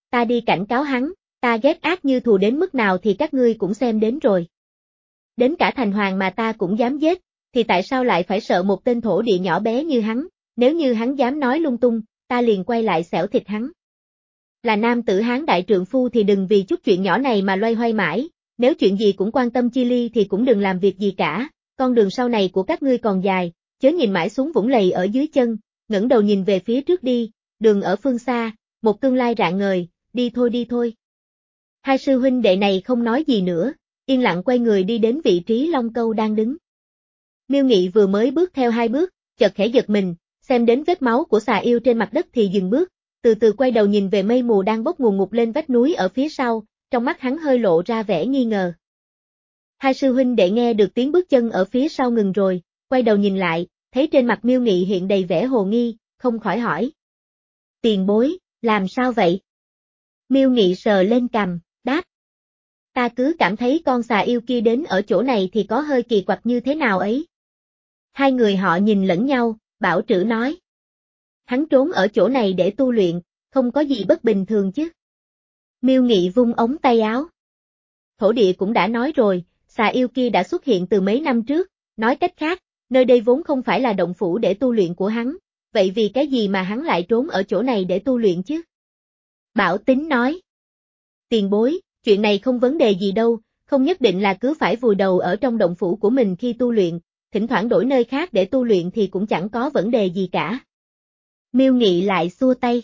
ta đi cảnh cáo hắn, ta ghét ác như thù đến mức nào thì các ngươi cũng xem đến rồi. Đến cả thành hoàng mà ta cũng dám giết, thì tại sao lại phải sợ một tên thổ địa nhỏ bé như hắn, nếu như hắn dám nói lung tung, ta liền quay lại xẻo thịt hắn. Là nam tử Hán đại trượng phu thì đừng vì chút chuyện nhỏ này mà loay hoay mãi, nếu chuyện gì cũng quan tâm chi ly thì cũng đừng làm việc gì cả, con đường sau này của các ngươi còn dài, chớ nhìn mãi xuống vũng lầy ở dưới chân, ngẩng đầu nhìn về phía trước đi, đường ở phương xa, một tương lai rạng ngời, đi thôi đi thôi. Hai sư huynh đệ này không nói gì nữa, yên lặng quay người đi đến vị trí Long Câu đang đứng. Miêu Nghị vừa mới bước theo hai bước, chợt khẽ giật mình, xem đến vết máu của xà yêu trên mặt đất thì dừng bước, từ từ quay đầu nhìn về mây mù đang bốc ngùn ngụt lên vách núi ở phía sau, trong mắt hắn hơi lộ ra vẻ nghi ngờ. Hai sư huynh đệ nghe được tiếng bước chân ở phía sau ngừng rồi, quay đầu nhìn lại, thấy trên mặt Miêu Nghị hiện đầy vẻ hồ nghi, không khỏi hỏi. Tiền bối, làm sao vậy? Miêu Nghị sờ lên cằm, đáp. Ta cứ cảm thấy con xà yêu kia đến ở chỗ này thì có hơi kỳ quặc như thế nào ấy. Hai người họ nhìn lẫn nhau, Bảo Trữ nói. Hắn trốn ở chỗ này để tu luyện, không có gì bất bình thường chứ. Miêu Nghị vung ống tay áo. Thổ địa cũng đã nói rồi, xà yêu kia đã xuất hiện từ mấy năm trước, nói cách khác, nơi đây vốn không phải là động phủ để tu luyện của hắn, vậy vì cái gì mà hắn lại trốn ở chỗ này để tu luyện chứ? Bảo Tính nói. Tiền bối, chuyện này không vấn đề gì đâu, không nhất định là cứ phải vùi đầu ở trong động phủ của mình khi tu luyện, thỉnh thoảng đổi nơi khác để tu luyện thì cũng chẳng có vấn đề gì cả. Miêu Nghị lại xua tay.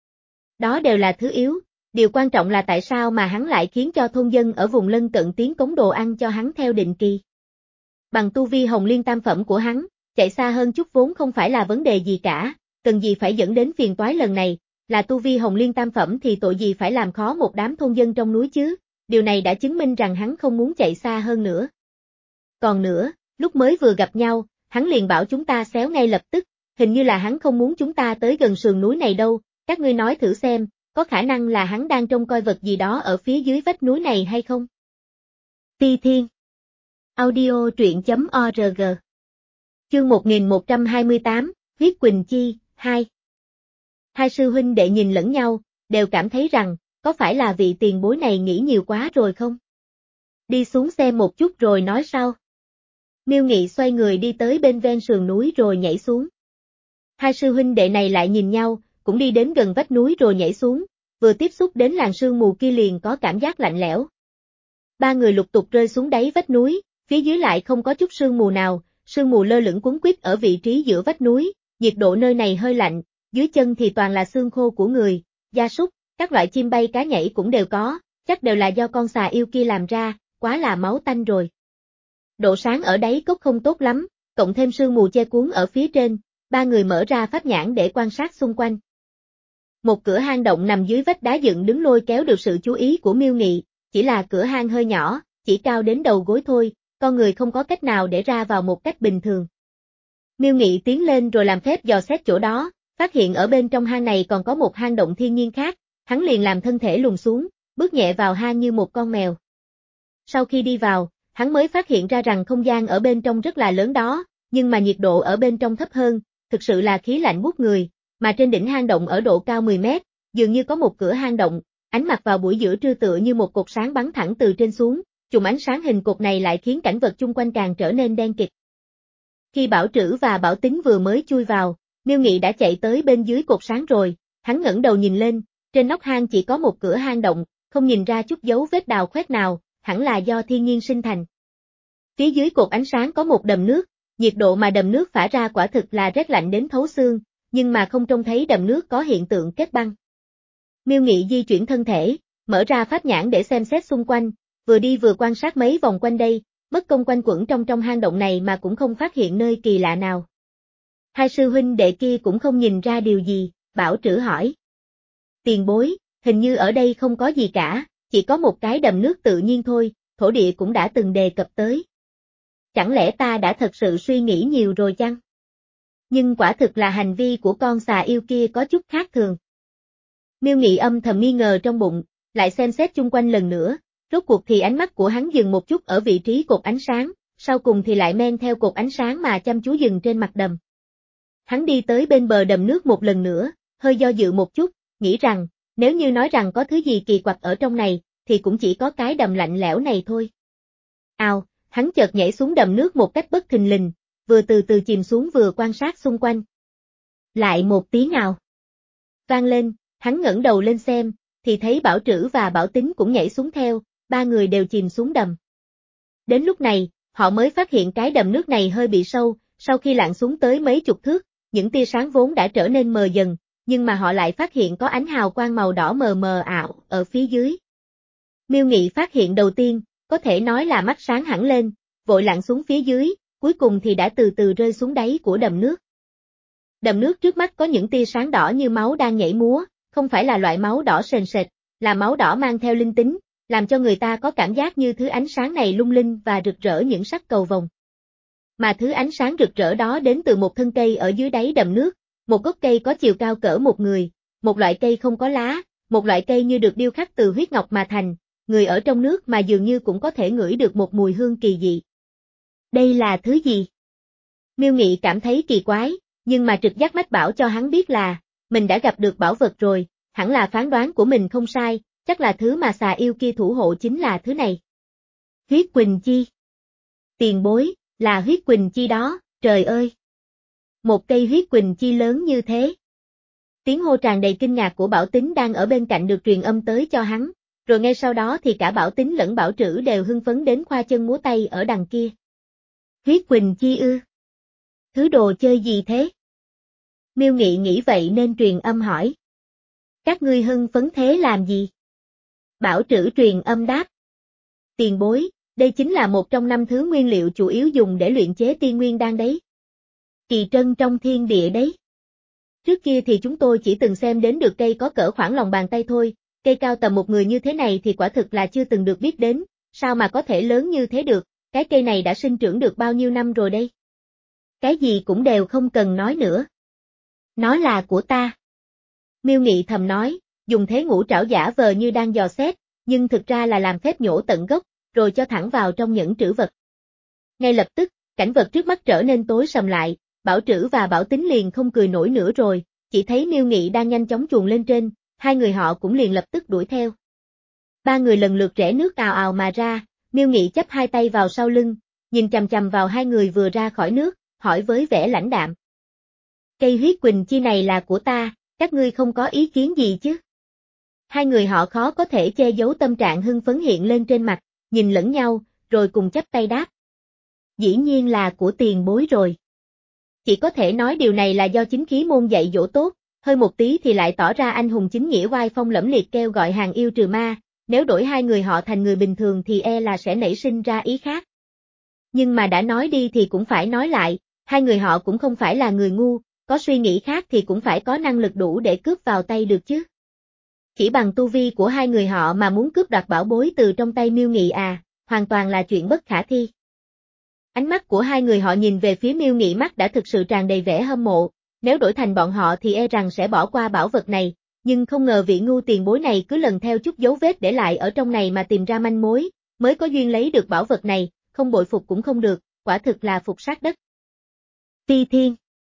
Đó đều là thứ yếu, điều quan trọng là tại sao mà hắn lại khiến cho thôn dân ở vùng lân cận tiến cống đồ ăn cho hắn theo định kỳ. Bằng tu vi Hồng Liên tam phẩm của hắn, chạy xa hơn chút vốn không phải là vấn đề gì cả, cần gì phải dẫn đến phiền toái lần này, là tu vi Hồng Liên tam phẩm thì tội gì phải làm khó một đám thôn dân trong núi chứ, điều này đã chứng minh rằng hắn không muốn chạy xa hơn nữa. Còn nữa, lúc mới vừa gặp nhau, hắn liền bảo chúng ta xéo ngay lập tức, hình như là hắn không muốn chúng ta tới gần sườn núi này đâu, các ngươi nói thử xem, có khả năng là hắn đang trông coi vật gì đó ở phía dưới vách núi này hay không? Ti Thiên Audio truyện chấm org Chương một nghìn một trăm hai mươi tám, Huyết Quỳnh Chi, hai Hai sư huynh đệ nhìn lẫn nhau, đều cảm thấy rằng, có phải là vị tiền bối này nghĩ nhiều quá rồi không? Đi xuống xe một chút rồi nói sau. Miêu Nghị xoay người đi tới bên ven sườn núi rồi nhảy xuống. Hai sư huynh đệ này lại nhìn nhau, cũng đi đến gần vách núi rồi nhảy xuống, vừa tiếp xúc đến làn sương mù kia liền có cảm giác lạnh lẽo. Ba người lục tục rơi xuống đáy vách núi, phía dưới lại không có chút sương mù nào, sương mù lơ lửng quấn quýt ở vị trí giữa vách núi, nhiệt độ nơi này hơi lạnh, dưới chân thì toàn là xương khô của người, gia súc, các loại chim bay cá nhảy cũng đều có, chắc đều là do con xà yêu kia làm ra, quá là máu tanh rồi. Độ sáng ở đáy cốc không tốt lắm, cộng thêm sương mù che cuốn ở phía trên, ba người mở ra pháp nhãn để quan sát xung quanh. Một cửa hang động nằm dưới vách đá dựng đứng lôi kéo được sự chú ý của Miêu Nghị, chỉ là cửa hang hơi nhỏ, chỉ cao đến đầu gối thôi, con người không có cách nào để ra vào một cách bình thường. Miêu Nghị tiến lên rồi làm phép dò xét chỗ đó, phát hiện ở bên trong hang này còn có một hang động thiên nhiên khác, hắn liền làm thân thể lùn xuống, bước nhẹ vào hang như một con mèo. Sau khi đi vào, hắn mới phát hiện ra rằng không gian ở bên trong rất là lớn đó, nhưng mà nhiệt độ ở bên trong thấp hơn, thực sự là khí lạnh buốt người, mà trên đỉnh hang động ở độ cao mười mét, dường như có một cửa hang động, ánh mặt vào buổi giữa trưa tựa như một cột sáng bắn thẳng từ trên xuống, chùm ánh sáng hình cột này lại khiến cảnh vật chung quanh càng trở nên đen kịt. Khi Bảo Trữ và Bảo Tính vừa mới chui vào, Miêu Nghị đã chạy tới bên dưới cột sáng rồi, hắn ngẩng đầu nhìn lên, trên nóc hang chỉ có một cửa hang động, không nhìn ra chút dấu vết đào khoét nào, hẳn là do thiên nhiên sinh thành. Phía dưới cột ánh sáng có một đầm nước, nhiệt độ mà đầm nước phả ra quả thực là rét lạnh đến thấu xương, nhưng mà không trông thấy đầm nước có hiện tượng kết băng. Miêu Nghị di chuyển thân thể, mở ra pháp nhãn để xem xét xung quanh, vừa đi vừa quan sát mấy vòng quanh đây, mất công quanh quẩn trong trong hang động này mà cũng không phát hiện nơi kỳ lạ nào. Hai sư huynh đệ kia cũng không nhìn ra điều gì, Bảo Trữ hỏi. Tiền bối, hình như ở đây không có gì cả, chỉ có một cái đầm nước tự nhiên thôi, thổ địa cũng đã từng đề cập tới. Chẳng lẽ ta đã thật sự suy nghĩ nhiều rồi chăng? Nhưng quả thực là hành vi của con xà yêu kia có chút khác thường. Miêu Nghị âm thầm nghi ngờ trong bụng, lại xem xét chung quanh lần nữa, rốt cuộc thì ánh mắt của hắn dừng một chút ở vị trí cột ánh sáng, sau cùng thì lại men theo cột ánh sáng mà chăm chú dừng trên mặt đầm. Hắn đi tới bên bờ đầm nước một lần nữa, hơi do dự một chút, nghĩ rằng, Nếu như nói rằng có thứ gì kỳ quặc ở trong này, thì cũng chỉ có cái đầm lạnh lẽo này thôi. Ào, hắn chợt nhảy xuống đầm nước một cách bất thình lình, vừa từ từ chìm xuống vừa quan sát xung quanh. Lại một tiếng ào vang lên, hắn ngẩng đầu lên xem, thì thấy Bảo Trữ và Bảo Tín cũng nhảy xuống theo, ba người đều chìm xuống đầm. Đến lúc này, họ mới phát hiện cái đầm nước này hơi bị sâu, sau khi lặn xuống tới mấy chục thước, những tia sáng vốn đã trở nên mờ dần, nhưng mà họ lại phát hiện có ánh hào quang màu đỏ mờ mờ ảo ở phía dưới. Miêu Nghị phát hiện đầu tiên, có thể nói là mắt sáng hẳn lên, vội lặn xuống phía dưới, cuối cùng thì đã từ từ rơi xuống đáy của đầm nước. Đầm nước trước mắt có những tia sáng đỏ như máu đang nhảy múa, không phải là loại máu đỏ sền sệt, là máu đỏ mang theo linh tính, làm cho người ta có cảm giác như thứ ánh sáng này lung linh và rực rỡ những sắc cầu vồng. Mà thứ ánh sáng rực rỡ đó đến từ một thân cây ở dưới đáy đầm nước, một gốc cây có chiều cao cỡ một người, một loại cây không có lá, một loại cây như được điêu khắc từ huyết ngọc mà thành, người ở trong nước mà dường như cũng có thể ngửi được một mùi hương kỳ dị. Đây là thứ gì? Miêu Nghị cảm thấy kỳ quái, nhưng mà trực giác mách bảo cho hắn biết là, mình đã gặp được bảo vật rồi, hẳn là phán đoán của mình không sai, chắc là thứ mà xà yêu kia thủ hộ chính là thứ này. Huyết Quỳnh Chi. Tiền bối, là huyết quỳnh chi đó, trời ơi! Một cây huyết quỳnh chi lớn như thế. Tiếng hô tràn đầy kinh ngạc của Bảo Tín đang ở bên cạnh được truyền âm tới cho hắn, rồi ngay sau đó thì cả Bảo Tín lẫn Bảo Trữ đều hưng phấn đến khoa chân múa tay ở đằng kia. Huyết quỳnh chi ư? Thứ đồ chơi gì thế? Miêu Nghị nghĩ vậy nên truyền âm hỏi. Các ngươi hưng phấn thế làm gì? Bảo Trữ truyền âm đáp. Tiền bối, đây chính là một trong năm thứ nguyên liệu chủ yếu dùng để luyện chế tiên nguyên đan đấy. Kỳ trân trong thiên địa đấy. Trước kia thì chúng tôi chỉ từng xem đến được cây có cỡ khoảng lòng bàn tay thôi, cây cao tầm một người như thế này thì quả thực là chưa từng được biết đến, sao mà có thể lớn như thế được, cái cây này đã sinh trưởng được bao nhiêu năm rồi đây? Cái gì cũng đều không cần nói nữa. Nó là của ta. Miêu Nghị thầm nói, dùng thế ngũ trảo giả vờ như đang dò xét, nhưng thực ra là làm phép nhổ tận gốc, rồi cho thẳng vào trong nhẫn trữ vật. Ngay lập tức, cảnh vật trước mắt trở nên tối sầm lại, Bảo Trữ và Bảo Tín liền không cười nổi nữa rồi, chỉ thấy Miêu Nghị đang nhanh chóng chuồn lên trên, hai người họ cũng liền lập tức đuổi theo. Ba người lần lượt rẽ nước ào ào mà ra, Miêu Nghị chắp hai tay vào sau lưng, nhìn chằm chằm vào hai người vừa ra khỏi nước, hỏi với vẻ lãnh đạm. Cây huyết quỳnh chi này là của ta, các ngươi không có ý kiến gì chứ? Hai người họ khó có thể che giấu tâm trạng hưng phấn hiện lên trên mặt, nhìn lẫn nhau, rồi cùng chắp tay đáp. Dĩ nhiên là của tiền bối rồi. Chỉ có thể nói điều này là do chính khí môn dạy dỗ tốt, hơi một tí thì lại tỏ ra anh hùng chính nghĩa oai phong lẫm liệt kêu gọi hàng yêu trừ ma, nếu đổi hai người họ thành người bình thường thì e là sẽ nảy sinh ra ý khác. Nhưng mà đã nói đi thì cũng phải nói lại, hai người họ cũng không phải là người ngu, có suy nghĩ khác thì cũng phải có năng lực đủ để cướp vào tay được chứ. Chỉ bằng tu vi của hai người họ mà muốn cướp đoạt bảo bối từ trong tay Miêu Nghị à, hoàn toàn là chuyện bất khả thi. Ánh mắt của hai người họ nhìn về phía Miêu Nghị mắt đã thực sự tràn đầy vẻ hâm mộ, nếu đổi thành bọn họ thì e rằng sẽ bỏ qua bảo vật này, nhưng không ngờ vị ngu tiền bối này cứ lần theo chút dấu vết để lại ở trong này mà tìm ra manh mối, mới có duyên lấy được bảo vật này, không bội phục cũng không được, quả thực là phục sát đất. Ti Thiên.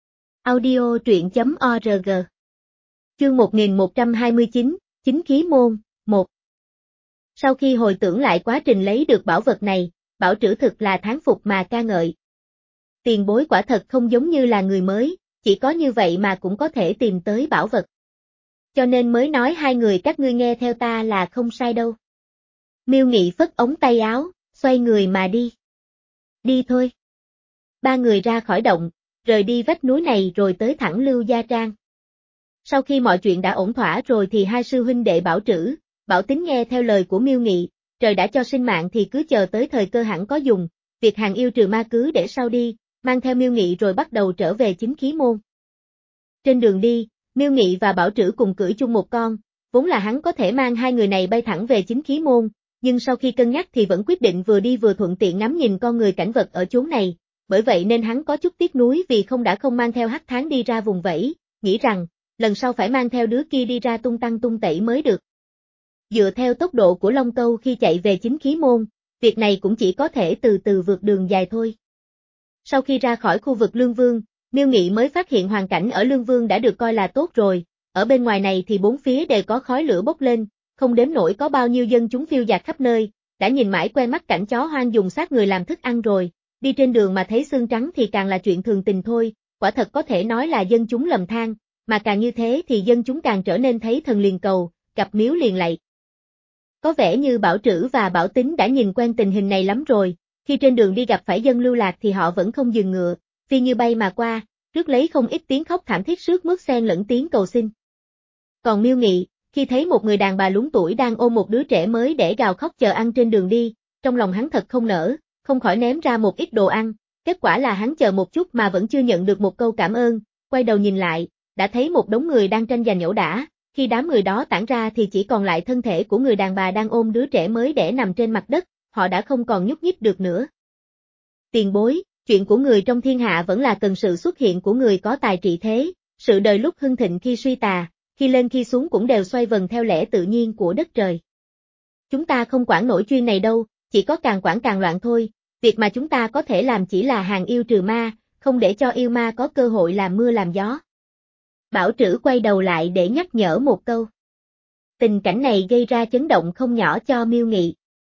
Audio truyện chấm org. Chương một nghìn một trăm hai mươi chín, Chính khí môn, một. Sau khi hồi tưởng lại quá trình lấy được bảo vật này, Bảo Trữ thực là thán phục mà ca ngợi. Tiền bối quả thật không giống như là người mới, chỉ có như vậy mà cũng có thể tìm tới bảo vật. Cho nên mới nói hai người các ngươi nghe theo ta là không sai đâu. Miêu Nghị phất ống tay áo, xoay người mà đi. Đi thôi. Ba người ra khỏi động, rời đi vách núi này rồi tới thẳng Lưu Gia Trang. Sau khi mọi chuyện đã ổn thỏa rồi thì hai sư huynh đệ Bảo Trữ, Bảo Tín nghe theo lời của Miêu Nghị, trời đã cho sinh mạng thì cứ chờ tới thời cơ hẳn có dùng, việc hàng yêu trừ ma cứ để sau đi, mang theo Miêu Nghị rồi bắt đầu trở về chính khí môn. Trên đường đi, Miêu Nghị và Bảo Trữ cùng cưỡi chung một con, vốn là hắn có thể mang hai người này bay thẳng về chính khí môn, nhưng sau khi cân nhắc thì vẫn quyết định vừa đi vừa thuận tiện ngắm nhìn con người cảnh vật ở chốn này, bởi vậy nên hắn có chút tiếc nuối vì không đã không mang theo Hắc Tháng đi ra vùng vẫy, nghĩ rằng, lần sau phải mang theo đứa kia đi ra tung tăng tung tẩy mới được. Dựa theo tốc độ của Long Câu khi chạy về chính khí môn, việc này cũng chỉ có thể từ từ vượt đường dài thôi. Sau khi ra khỏi khu vực Lương Vương, Miêu Nghị mới phát hiện hoàn cảnh ở Lương Vương đã được coi là tốt rồi, ở bên ngoài này thì bốn phía đều có khói lửa bốc lên, không đếm nổi có bao nhiêu dân chúng phiêu dạt khắp nơi, đã nhìn mãi quen mắt cảnh chó hoang dùng xác người làm thức ăn rồi, đi trên đường mà thấy xương trắng thì càng là chuyện thường tình thôi, quả thật có thể nói là dân chúng lầm than, mà càng như thế thì dân chúng càng trở nên thấy thần liền cầu, gặp miếu liền lạy. Có vẻ như Bảo Trữ và Bảo Tín đã nhìn quen tình hình này lắm rồi, khi trên đường đi gặp phải dân lưu lạc thì họ vẫn không dừng ngựa, phi như bay mà qua, rước lấy không ít tiếng khóc thảm thiết sướt mướt xen lẫn tiếng cầu xin. Còn Miêu Nghị, khi thấy một người đàn bà luống tuổi đang ôm một đứa trẻ mới để gào khóc chờ ăn trên đường đi, trong lòng hắn thật không nỡ, không khỏi ném ra một ít đồ ăn, kết quả là hắn chờ một chút mà vẫn chưa nhận được một câu cảm ơn, quay đầu nhìn lại, đã thấy một đống người đang tranh giành ẩu đả, khi đám người đó tản ra thì chỉ còn lại thân thể của người đàn bà đang ôm đứa trẻ mới đẻ nằm trên mặt đất, họ đã không còn nhúc nhích được nữa. Tiền bối, chuyện của người trong thiên hạ vẫn là cần sự xuất hiện của người có tài trị thế, sự đời lúc hưng thịnh khi suy tà, khi lên khi xuống cũng đều xoay vần theo lẽ tự nhiên của đất trời. Chúng ta không quản nổi chuyên này đâu, chỉ có càng quản càng loạn thôi, việc mà chúng ta có thể làm chỉ là hàng yêu trừ ma, không để cho yêu ma có cơ hội làm mưa làm gió. Bảo Trữ quay đầu lại để nhắc nhở một câu. Tình cảnh này gây ra chấn động không nhỏ cho Miêu Nghị.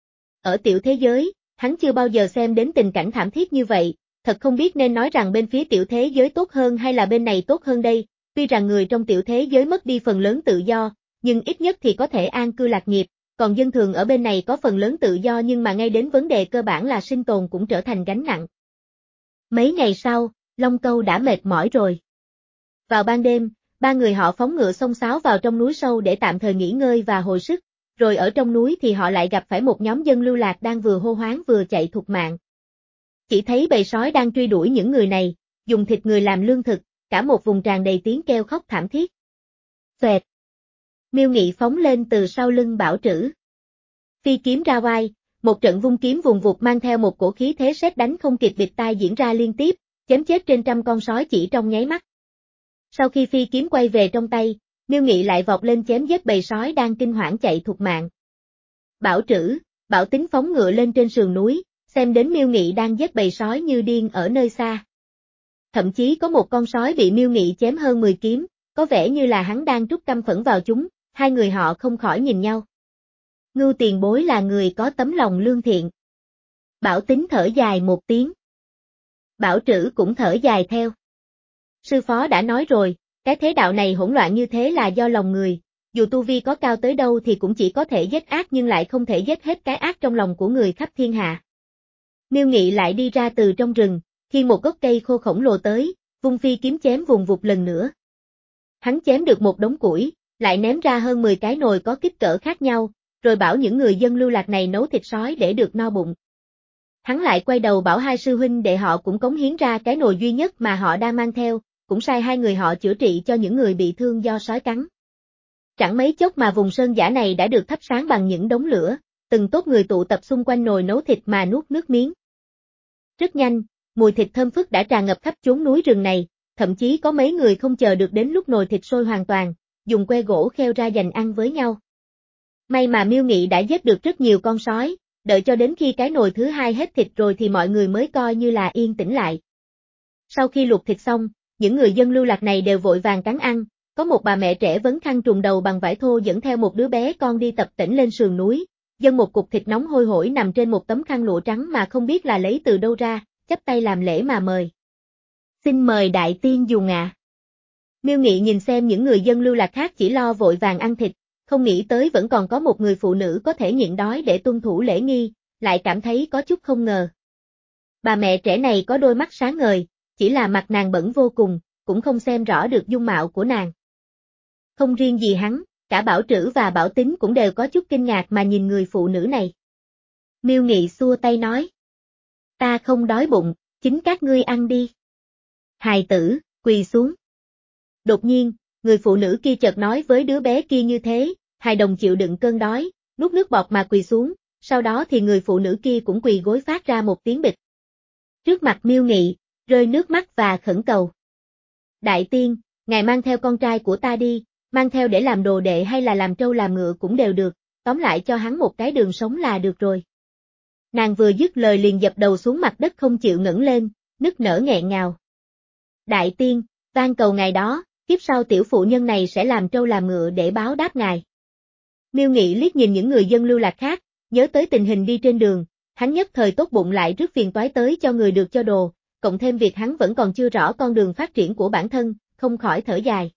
Ở tiểu thế giới, hắn chưa bao giờ xem đến tình cảnh thảm thiết như vậy, thật không biết nên nói rằng bên phía tiểu thế giới tốt hơn hay là bên này tốt hơn đây, tuy rằng người trong tiểu thế giới mất đi phần lớn tự do, nhưng ít nhất thì có thể an cư lạc nghiệp, còn dân thường ở bên này có phần lớn tự do nhưng mà ngay đến vấn đề cơ bản là sinh tồn cũng trở thành gánh nặng. Mấy ngày sau, Long Câu đã mệt mỏi rồi. Vào ban đêm, ba người họ phóng ngựa xông xáo vào trong núi sâu để tạm thời nghỉ ngơi và hồi sức, rồi ở trong núi thì họ lại gặp phải một nhóm dân lưu lạc đang vừa hô hoáng vừa chạy thục mạng. Chỉ thấy bầy sói đang truy đuổi những người này, dùng thịt người làm lương thực, cả một vùng tràn đầy tiếng kêu khóc thảm thiết. Xoẹt! Miêu Nghị phóng lên từ sau lưng Bảo Trữ. Phi kiếm ra vai, một trận vung kiếm vùng vụt mang theo một cổ khí thế sét đánh không kịp bịt tai diễn ra liên tiếp, chém chết trên trăm con sói chỉ trong nháy mắt. Sau khi phi kiếm quay về trong tay, Miêu Nghị lại vọt lên chém giết bầy sói đang kinh hoảng chạy thục mạng. Bảo Trữ, Bảo Tín phóng ngựa lên trên sườn núi, xem đến Miêu Nghị đang giết bầy sói như điên ở nơi xa. Thậm chí có một con sói bị Miêu Nghị chém hơn mười kiếm, có vẻ như là hắn đang trút căm phẫn vào chúng, hai người họ không khỏi nhìn nhau. Ngưu tiền bối là người có tấm lòng lương thiện. Bảo Tín thở dài một tiếng. Bảo Trữ cũng thở dài theo. Sư phó đã nói rồi, cái thế đạo này hỗn loạn như thế là do lòng người, dù tu vi có cao tới đâu thì cũng chỉ có thể giết ác nhưng lại không thể giết hết cái ác trong lòng của người khắp thiên hạ. Miêu Nghị lại đi ra từ trong rừng, khi một gốc cây khô khổng lồ tới, vung phi kiếm chém vùng vụt lần nữa. Hắn chém được một đống củi, lại ném ra hơn mười cái nồi có kích cỡ khác nhau, rồi bảo những người dân lưu lạc này nấu thịt sói để được no bụng. Hắn lại quay đầu bảo hai sư huynh để họ cũng cống hiến ra cái nồi duy nhất mà họ đang mang theo, cũng sai hai người họ chữa trị cho những người bị thương do sói cắn. Chẳng mấy chốc mà vùng sơn giả này đã được thắp sáng bằng những đống lửa, từng tốt người tụ tập xung quanh nồi nấu thịt mà nuốt nước miếng. Rất nhanh, mùi thịt thơm phức đã tràn ngập khắp chốn núi rừng này, thậm chí có mấy người không chờ được đến lúc nồi thịt sôi hoàn toàn, dùng que gỗ kheo ra dành ăn với nhau. May mà Miêu Nghị đã giết được rất nhiều con sói, đợi cho đến khi cái nồi thứ hai hết thịt rồi thì mọi người mới coi như là yên tĩnh lại. Sau khi luộc thịt xong, những người dân lưu lạc này đều vội vàng cắn ăn, có một bà mẹ trẻ vấn khăn trùm đầu bằng vải thô dẫn theo một đứa bé con đi tập tễnh lên sườn núi, dâng một cục thịt nóng hôi hổi nằm trên một tấm khăn lụa trắng mà không biết là lấy từ đâu ra, chắp tay làm lễ mà mời. Xin mời đại tiên dùng ạ. À. Miêu Nghị nhìn xem những người dân lưu lạc khác chỉ lo vội vàng ăn thịt, không nghĩ tới vẫn còn có một người phụ nữ có thể nhịn đói để tuân thủ lễ nghi, lại cảm thấy có chút không ngờ. Bà mẹ trẻ này có đôi mắt sáng ngời, chỉ là mặt nàng bẩn vô cùng, cũng không xem rõ được dung mạo của nàng. Không riêng gì hắn, cả Bảo Trữ và Bảo Tín cũng đều có chút kinh ngạc mà nhìn người phụ nữ này. Miêu Nghị xua tay nói. Ta không đói bụng, chính các ngươi ăn đi. Hài tử, quỳ xuống. Đột nhiên, người phụ nữ kia chợt nói với đứa bé kia như thế, hài đồng chịu đựng cơn đói, nuốt nước bọt mà quỳ xuống, sau đó thì người phụ nữ kia cũng quỳ gối phát ra một tiếng bịch. Trước mặt Miêu Nghị, rơi nước mắt và khẩn cầu. Đại tiên, ngài mang theo con trai của ta đi, mang theo để làm đồ đệ hay là làm trâu làm ngựa cũng đều được, tóm lại cho hắn một cái đường sống là được rồi. Nàng vừa dứt lời liền dập đầu xuống mặt đất không chịu ngẩng lên, nức nở nghẹn ngào. Đại tiên, van cầu ngài đó, kiếp sau tiểu phụ nhân này sẽ làm trâu làm ngựa để báo đáp ngài. Miêu Nghị liếc nhìn những người dân lưu lạc khác, nhớ tới tình hình đi trên đường, hắn nhất thời tốt bụng lại rước phiền toái tới cho người được cho đồ, cộng thêm việc hắn vẫn còn chưa rõ con đường phát triển của bản thân, không khỏi thở dài.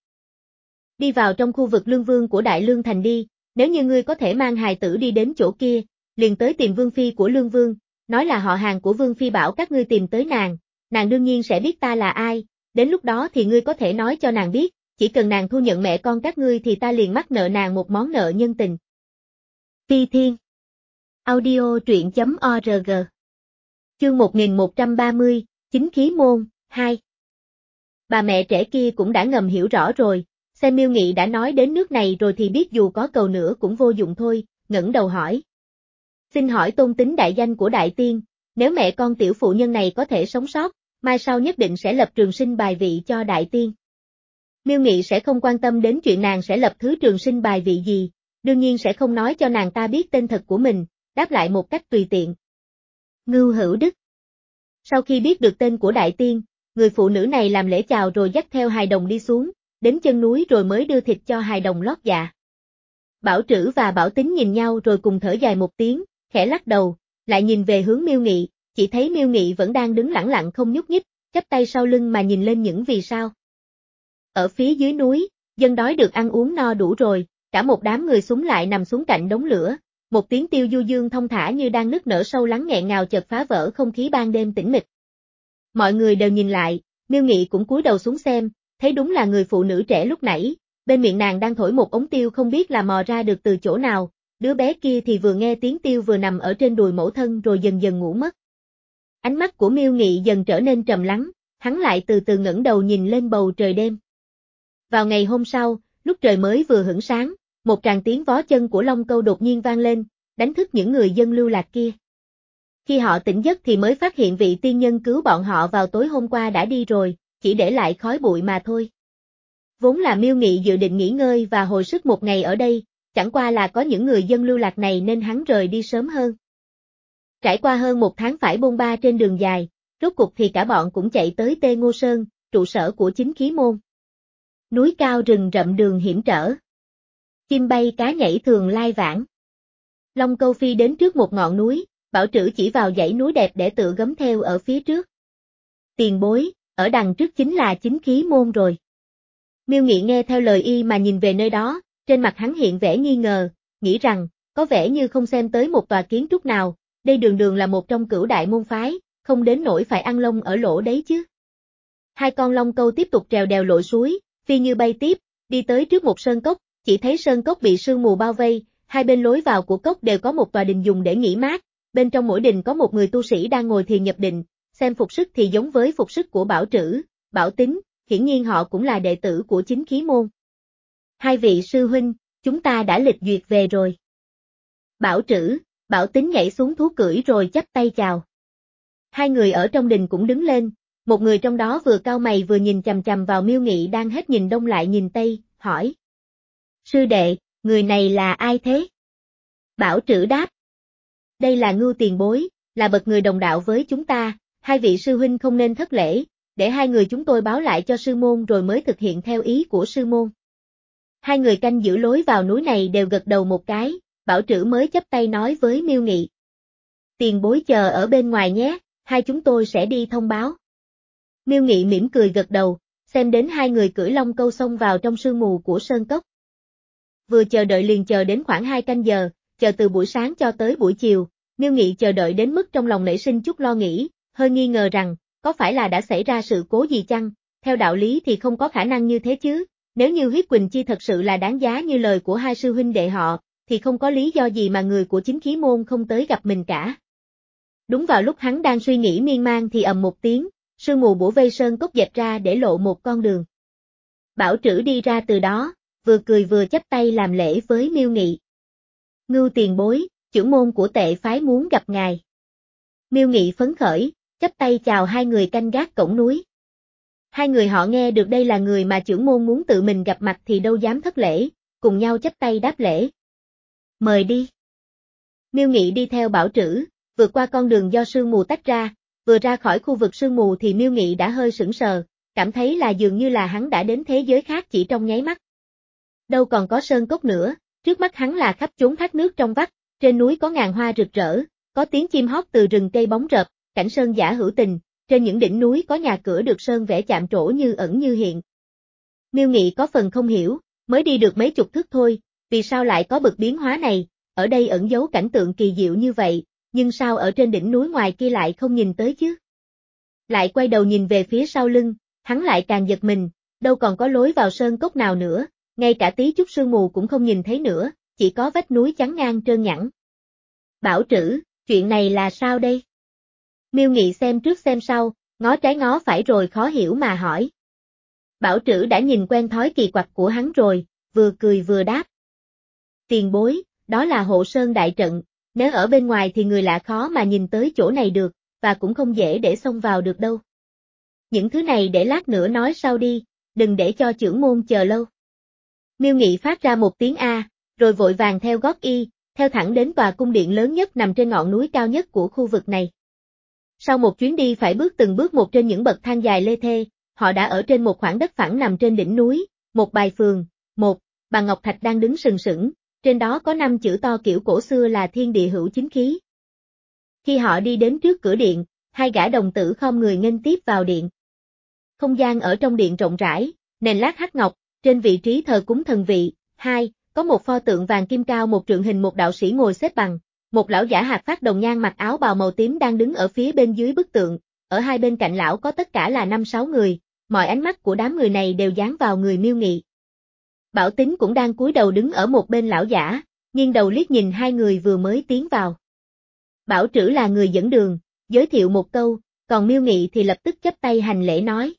Đi vào trong khu vực lương vương của Đại Lương Thành đi, nếu như ngươi có thể mang hài tử đi đến chỗ kia, liền tới tìm vương phi của lương vương, nói là họ hàng của vương phi bảo các ngươi tìm tới nàng, nàng đương nhiên sẽ biết ta là ai, đến lúc đó thì ngươi có thể nói cho nàng biết, chỉ cần nàng thu nhận mẹ con các ngươi thì ta liền mắc nợ nàng một món nợ nhân tình. Phi Thiên Audio truyện chấm org Chương một nghìn một trăm ba mươi, Chính khí môn, hai. Bà mẹ trẻ kia cũng đã ngầm hiểu rõ rồi, xem Miêu Nghị đã nói đến nước này rồi thì biết dù có cầu nữa cũng vô dụng thôi, ngẩng đầu hỏi. Xin hỏi tôn tính đại danh của đại tiên, nếu mẹ con tiểu phụ nhân này có thể sống sót, mai sau nhất định sẽ lập trường sinh bài vị cho đại tiên. Miêu Nghị sẽ không quan tâm đến chuyện nàng sẽ lập thứ trường sinh bài vị gì, đương nhiên sẽ không nói cho nàng ta biết tên thật của mình, đáp lại một cách tùy tiện. Ngưu Hữu Đức. Sau khi biết được tên của đại tiên, người phụ nữ này làm lễ chào rồi dắt theo hài đồng đi xuống, đến chân núi rồi mới đưa thịt cho hài đồng lót dạ. Bảo Trữ và Bảo Tín nhìn nhau rồi cùng thở dài một tiếng, khẽ lắc đầu, lại nhìn về hướng Miêu Nghị, chỉ thấy Miêu Nghị vẫn đang đứng lẳng lặng không nhúc nhích, chắp tay sau lưng mà nhìn lên những vì sao. Ở phía dưới núi, dân đói được ăn uống no đủ rồi, cả một đám người súng lại nằm xuống cạnh đống lửa, một tiếng tiêu du dương thông thả như đang nức nở sâu lắng nghẹn ngào chợt phá vỡ không khí ban đêm tĩnh mịch. Mọi người đều nhìn lại, Miêu Nghị cũng cúi đầu xuống xem, thấy đúng là người phụ nữ trẻ lúc nãy, bên miệng nàng đang thổi một ống tiêu không biết là mò ra được từ chỗ nào, đứa bé kia thì vừa nghe tiếng tiêu vừa nằm ở trên đùi mẫu thân rồi dần dần ngủ mất. Ánh mắt của Miêu Nghị dần trở nên trầm lắng, hắn lại từ từ ngẩng đầu nhìn lên bầu trời đêm. Vào ngày hôm sau, lúc trời mới vừa hửng sáng, một tràng tiếng vó chân của Long Câu đột nhiên vang lên, đánh thức những người dân lưu lạc kia. Khi họ tỉnh giấc thì mới phát hiện vị tiên nhân cứu bọn họ vào tối hôm qua đã đi rồi, chỉ để lại khói bụi mà thôi. Vốn là Miêu Nghị dự định nghỉ ngơi và hồi sức một ngày ở đây, chẳng qua là có những người dân lưu lạc này nên hắn rời đi sớm hơn. Trải qua hơn một tháng phải bôn ba trên đường dài, rốt cục thì cả bọn cũng chạy tới Tê Ngô Sơn, trụ sở của chính khí môn. Núi cao rừng rậm đường hiểm trở. Chim bay cá nhảy thường lai vãng. Long Câu phi đến trước một ngọn núi, Bảo Trữ chỉ vào dãy núi đẹp để tự gấm theo ở phía trước. Tiền bối, ở đằng trước chính là chính khí môn rồi. Miêu Nghị nghe theo lời y mà nhìn về nơi đó, trên mặt hắn hiện vẻ nghi ngờ, nghĩ rằng, có vẻ như không xem tới một tòa kiến trúc nào, đây đường đường là một trong cửu đại môn phái, không đến nỗi phải ăn lông ở lỗ đấy chứ. Hai con Long Câu tiếp tục trèo đèo lội suối, phi như bay tiếp, đi tới trước một sơn cốc, chỉ thấy sơn cốc bị sương mù bao vây, hai bên lối vào của cốc đều có một tòa đình dùng để nghỉ mát, bên trong mỗi đình có một người tu sĩ đang ngồi thiền nhập định, xem phục sức thì giống với phục sức của Bảo Trữ, Bảo Tín, hiển nhiên họ cũng là đệ tử của chính khí môn. Hai vị sư huynh, chúng ta đã lịch duyệt về rồi. Bảo Trữ, Bảo Tín nhảy xuống thú cưỡi rồi chắp tay chào. Hai người ở trong đình cũng đứng lên, một người trong đó vừa cau mày vừa nhìn chằm chằm vào Miêu Nghị đang hết nhìn đông lại nhìn tây, hỏi. Sư đệ, người này là ai thế? Bảo Trữ đáp. Đây là Ngưu tiền bối, là bậc người đồng đạo với chúng ta, hai vị sư huynh không nên thất lễ, để hai người chúng tôi báo lại cho sư môn rồi mới thực hiện theo ý của sư môn. Hai người canh giữ lối vào núi này đều gật đầu một cái, Bảo Trữ mới chắp tay nói với Miêu Nghị. Tiền bối chờ ở bên ngoài nhé, hai chúng tôi sẽ đi thông báo. Miêu Nghị mỉm cười gật đầu, xem đến hai người cưỡi Long Câu xông vào trong sương mù của sơn cốc. Vừa chờ đợi liền chờ đến khoảng hai canh giờ, chờ từ buổi sáng cho tới buổi chiều, Miêu Nghị chờ đợi đến mức trong lòng nảy sinh chút lo nghĩ, hơi nghi ngờ rằng, có phải là đã xảy ra sự cố gì chăng, theo đạo lý thì không có khả năng như thế chứ, nếu như huyết quỳnh chi thật sự là đáng giá như lời của hai sư huynh đệ họ, thì không có lý do gì mà người của chính khí môn không tới gặp mình cả. Đúng vào lúc hắn đang suy nghĩ miên man thì ầm một tiếng, sương mù bủa vây sơn cốc dẹp ra để lộ một con đường. Bảo Trữ đi ra từ đó, vừa cười vừa chắp tay làm lễ với Miêu Nghị. Ngưu tiền bối, trưởng môn của Tệ phái muốn gặp ngài. Miêu Nghị phấn khởi, chắp tay chào hai người canh gác cổng núi. Hai người họ nghe được đây là người mà trưởng môn muốn tự mình gặp mặt thì đâu dám thất lễ, cùng nhau chắp tay đáp lễ. Mời đi. Miêu Nghị đi theo Bảo Trữ, vượt qua con đường do sương mù tách ra, vừa ra khỏi khu vực sương mù thì Miêu Nghị đã hơi sững sờ, cảm thấy là dường như là hắn đã đến thế giới khác chỉ trong nháy mắt. Đâu còn có sơn cốc nữa, trước mắt hắn là khắp chốn thác nước trong vắt, trên núi có ngàn hoa rực rỡ, có tiếng chim hót từ rừng cây bóng rợp, cảnh sơn dã hữu tình, trên những đỉnh núi có nhà cửa được sơn vẽ chạm trổ như ẩn như hiện. Miêu Nghị có phần không hiểu, mới đi được mấy chục thước thôi, vì sao lại có bực biến hóa này, ở đây ẩn giấu cảnh tượng kỳ diệu như vậy, nhưng sao ở trên đỉnh núi ngoài kia lại không nhìn tới chứ? Lại quay đầu nhìn về phía sau lưng, hắn lại càng giật mình, đâu còn có lối vào sơn cốc nào nữa, ngay cả tí chút sương mù cũng không nhìn thấy nữa, chỉ có vách núi chắn ngang trơn nhẵn. Bảo Trữ, chuyện này là sao đây? Miêu Nghị xem trước xem sau, ngó trái ngó phải rồi khó hiểu mà hỏi. Bảo Trữ đã nhìn quen thói kỳ quặc của hắn rồi, vừa cười vừa đáp. Tiền bối, đó là hộ sơn đại trận, nếu ở bên ngoài thì người lạ khó mà nhìn tới chỗ này được, và cũng không dễ để xông vào được đâu. Những thứ này để lát nữa nói sau đi, đừng để cho trưởng môn chờ lâu. Miêu Nghị phát ra một tiếng A, rồi vội vàng theo gót y, theo thẳng đến tòa cung điện lớn nhất nằm trên ngọn núi cao nhất của khu vực này. Sau một chuyến đi phải bước từng bước một trên những bậc thang dài lê thê, họ đã ở trên một khoảng đất phẳng nằm trên đỉnh núi, một bài phường, một, bà Ngọc Thạch đang đứng sừng sững, trên đó có năm chữ to kiểu cổ xưa là thiên địa hữu chính khí. Khi họ đi đến trước cửa điện, hai gã đồng tử khom người nghênh tiếp vào điện. Không gian ở trong điện rộng rãi, nền lát hắc ngọc, trên vị trí thờ cúng thần vị, hai, có một pho tượng vàng kim cao một trượng hình một đạo sĩ ngồi xếp bằng, một lão giả hạc phát đồng nhan mặc áo bào màu tím đang đứng ở phía bên dưới bức tượng, ở hai bên cạnh lão có tất cả là năm sáu người, mọi ánh mắt của đám người này đều dán vào người Miêu Nghị. Bảo Tín cũng đang cúi đầu đứng ở một bên lão giả, nghiêng đầu liếc nhìn hai người vừa mới tiến vào. Bảo Trữ là người dẫn đường, giới thiệu một câu, còn Miêu Nghị thì lập tức chắp tay hành lễ nói.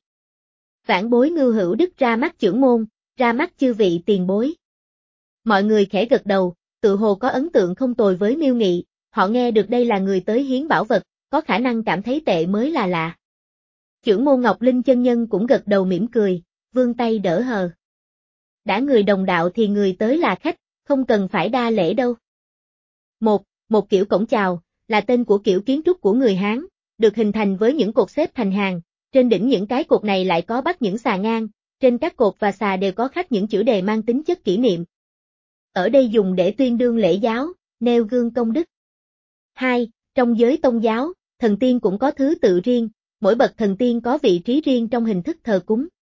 Vãn bối Ngưu Hữu Đức ra mắt trưởng môn, ra mắt chư vị tiền bối. Mọi người khẽ gật đầu, tự hồ có ấn tượng không tồi với Miêu Nghị, họ nghe được đây là người tới hiến bảo vật, có khả năng cảm thấy tệ mới là lạ. Trưởng môn Ngọc Linh chân nhân cũng gật đầu mỉm cười, vươn tay đỡ hờ. Đã người đồng đạo thì người tới là khách, không cần phải đa lễ đâu. Một, một kiểu cổng chào, là tên của kiểu kiến trúc của người Hán, được hình thành với những cột xếp thành hàng, trên đỉnh những cái cột này lại có bắt những xà ngang, trên các cột và xà đều có khắc những chữ đề mang tính chất kỷ niệm. Ở đây dùng để tuyên đương lễ giáo, nêu gương công đức. Hai, trong giới tông giáo, thần tiên cũng có thứ tự riêng, mỗi bậc thần tiên có vị trí riêng trong hình thức thờ cúng.